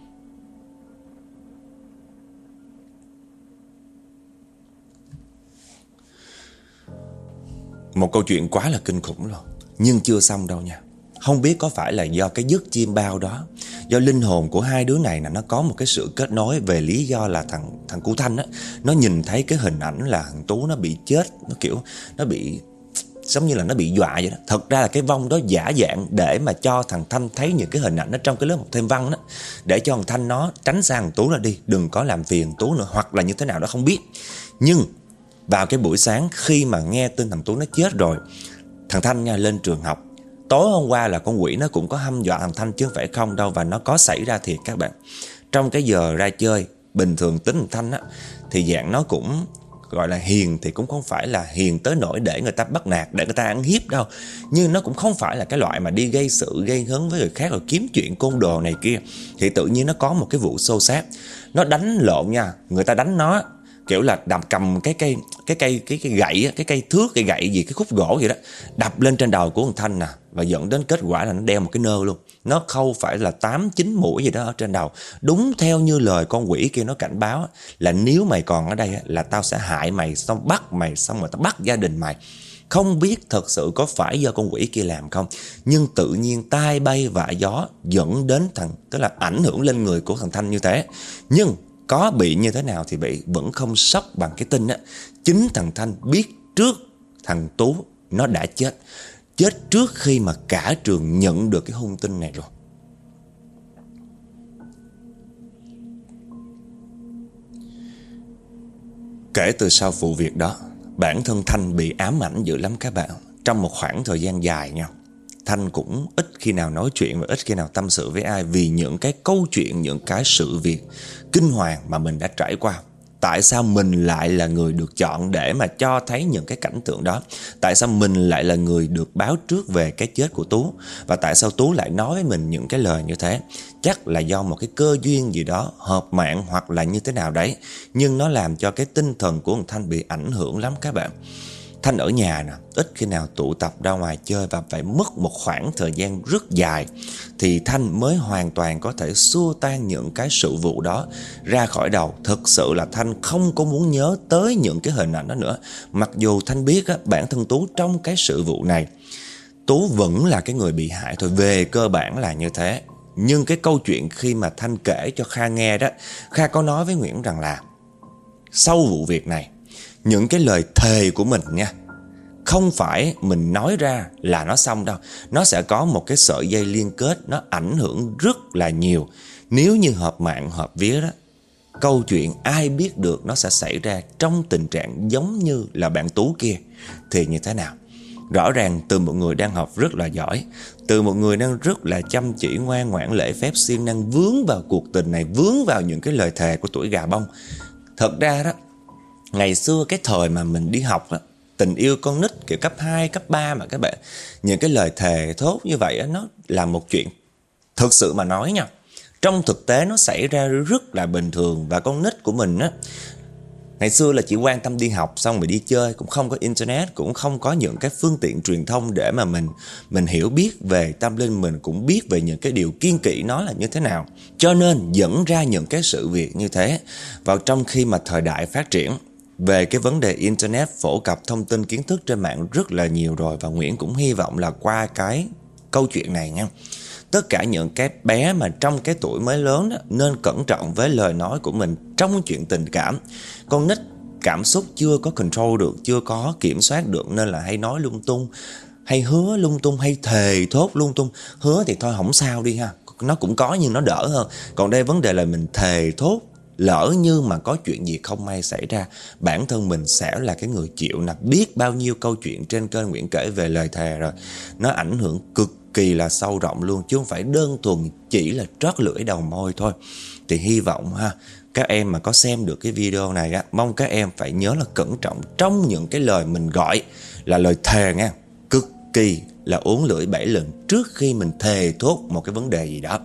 Một câu chuyện quá là kinh khủng luôn. Nhưng chưa xong đâu nha. Không biết có phải là do cái giấc chim bao đó, do linh hồn của hai đứa này là nó có một cái sự kết nối, về lý do là thằng cu Thanh á, nó nhìn thấy cái hình ảnh là thằng Tú nó bị chết, nó kiểu nó bị giống như là nó bị dọa vậy đó. Thật ra là cái vong đó giả dạng để mà cho thằng Thanh thấy những cái hình ảnh ở trong cái lớp học thêm văn đó, để cho thằng Thanh nó tránh xa thằng Tú ra đi, đừng có làm phiền Tú nữa, hoặc là như thế nào đó không biết. Nhưng vào cái buổi sáng khi mà nghe tin thằng Tú nó chết rồi, thằng Thanh nha lên trường học. Tối hôm qua là con quỷ nó cũng có hăm dọa thằng Thanh chứ không phải không đâu, và nó có xảy ra thiệt các bạn. Trong cái giờ ra chơi, bình thường tính thằng Thanh á thì dạng nó cũng gọi là hiền, thì cũng không phải là hiền tới nỗi để người ta bắt nạt, để người ta ăn hiếp đâu. Nhưng nó cũng không phải là cái loại mà đi gây sự gây hấn với người khác rồi kiếm chuyện côn đồ này kia. Thì tự nhiên nó có một cái vụ xô xát, nó đánh lộn nha. Người ta đánh nó kiểu là cầm cái gậy, cái cây thước, cái gậy gì, cái khúc gỗ gì đó, đập lên trên đầu của thằng Thanh nè, và dẫn đến kết quả là nó đeo một cái nơ luôn. Nó khâu phải là 8-9 mũi gì đó ở trên đầu. Đúng theo như lời con quỷ kia nó cảnh báo là nếu mày còn ở đây là tao sẽ hại mày, xong bắt mày, xong rồi tao bắt gia đình mày. Không biết thật sự có phải do con quỷ kia làm không, nhưng tự nhiên tai bay vạ gió dẫn đến tức là ảnh hưởng lên người của thằng Thanh như thế. Nhưng có bị như thế nào thì bị, vẫn không sốc bằng cái tin á. Chính thằng Thanh biết trước thằng Tú nó đã chết. Chết trước khi mà cả trường nhận được cái hung tin này rồi. Kể từ sau vụ việc đó, bản thân Thanh bị ám ảnh dữ lắm các bạn. Trong một khoảng thời gian dài nha, Thanh cũng ít khi nào nói chuyện và ít khi nào tâm sự với ai, vì những cái câu chuyện, những cái sự việc kinh hoàng mà mình đã trải qua. Tại sao mình lại là người được chọn để mà cho thấy những cái cảnh tượng đó? Tại sao mình lại là người được báo trước về cái chết của Tú? Và tại sao Tú lại nói với mình những cái lời như thế? Chắc là do một cái cơ duyên gì đó, hợp mạng hoặc là như thế nào đấy. Nhưng nó làm cho cái tinh thần của thằng Thanh bị ảnh hưởng lắm các bạn. Thanh ở nhà nè, ít khi nào tụ tập ra ngoài chơi, và phải mất một khoảng thời gian rất dài thì Thanh mới hoàn toàn có thể xua tan những cái sự vụ đó ra khỏi đầu. Thực sự là Thanh không có muốn nhớ tới những cái hình ảnh đó nữa. Mặc dù Thanh biết á, bản thân Tú trong cái sự vụ này, Tú vẫn là cái người bị hại thôi, về cơ bản là như thế. Nhưng cái câu chuyện khi mà Thanh kể cho Kha nghe đó, Kha có nói với Nguyễn rằng là sau vụ việc này, những cái lời thề của mình nha, không phải mình nói ra là nó xong đâu. Nó sẽ có một cái sợi dây liên kết, nó ảnh hưởng rất là nhiều. Nếu như hợp mạng hợp vía đó, câu chuyện ai biết được nó sẽ xảy ra trong tình trạng giống như là bạn Tú kia thì như thế nào? Rõ ràng từ một người đang học rất là giỏi, từ một người đang rất là chăm chỉ, ngoan ngoãn, lễ phép, siêng năng, vướng vào cuộc tình này, vướng vào những cái lời thề của tuổi gà bông. Thật ra đó, ngày xưa cái thời mà mình đi học đó, tình yêu con nít kiểu cấp 2, cấp 3 mà các bạn, những cái lời thề thốt như vậy đó, nó là một chuyện thực sự mà nói nha, trong thực tế nó xảy ra rất là bình thường. Và con nít của mình á, ngày xưa là chỉ quan tâm đi học xong rồi đi chơi, cũng không có internet, cũng không có những cái phương tiện truyền thông để mà mình hiểu biết về tâm linh, mình cũng biết về những cái điều kiêng kỵ nó là như thế nào. Cho nên dẫn ra những cái sự việc như thế. Vào trong khi mà thời đại phát triển về cái vấn đề internet, phổ cập thông tin kiến thức trên mạng rất là nhiều rồi, và Nguyễn cũng hy vọng là qua cái câu chuyện này nha, tất cả những cái bé mà trong cái tuổi mới lớn đó, nên cẩn trọng với lời nói của mình trong chuyện tình cảm. Con nít cảm xúc chưa có control được, chưa có kiểm soát được, nên là hay nói lung tung, hay hứa lung tung, hay thề thốt lung tung. Hứa thì thôi không sao đi ha, nó cũng có nhưng nó đỡ hơn. Còn đây vấn đề là mình thề thốt, lỡ như mà có chuyện gì không may xảy ra, bản thân mình sẽ là cái người chịu nè. Biết bao nhiêu câu chuyện trên kênh Nguyễn kể về lời thề rồi, nó ảnh hưởng cực kỳ là sâu rộng luôn, chứ không phải đơn thuần chỉ là trót lưỡi đầu môi thôi. Thì hy vọng ha, các em mà có xem được cái video này á, mong các em phải nhớ là cẩn trọng trong những cái lời mình gọi là lời thề nha. Cực kỳ là uốn lưỡi 7 lần trước khi mình thề thốt một cái vấn đề gì đó.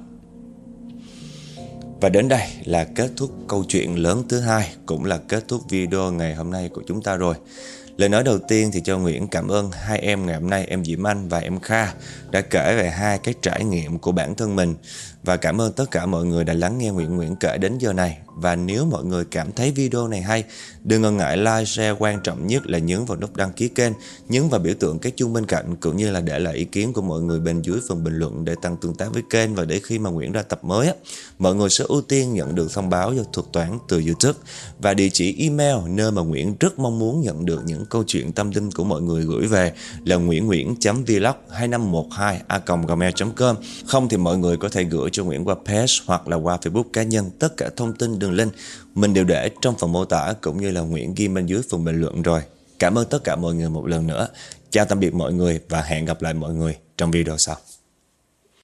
Và đến đây là kết thúc câu chuyện lớn thứ hai, cũng là kết thúc video ngày hôm nay của chúng ta rồi. Lời nói đầu tiên thì cho Nguyễn cảm ơn hai em ngày hôm nay, em Diễm Anh và em Kha, đã kể về hai cái trải nghiệm của bản thân mình. Và cảm ơn tất cả mọi người đã lắng nghe Nguyễn kể đến giờ này. Và nếu mọi người cảm thấy video này hay, đừng ngần ngại like, share, quan trọng nhất là nhấn vào nút đăng ký kênh, nhấn vào biểu tượng cái chuông bên cạnh, cũng như là để lại ý kiến của mọi người bên dưới phần bình luận để tăng tương tác với kênh, và để khi mà Nguyễn ra tập mới mọi người sẽ ưu tiên nhận được thông báo do thuật toán từ YouTube. Và địa chỉ email nơi mà Nguyễn rất mong muốn nhận được những câu chuyện tâm linh của mọi người gửi về là nguyễn.vlog2512a@gmail.com. Không thì mọi người có thể gửi cho Nguyễn qua page hoặc là qua Facebook cá nhân. Tất cả thông tin, đường link mình đều để trong phần mô tả, cũng như là Nguyễn ghi bên dưới phần bình luận rồi. Cảm ơn tất cả mọi người một lần nữa. Chào tạm biệt mọi người và hẹn gặp lại mọi người trong video sau.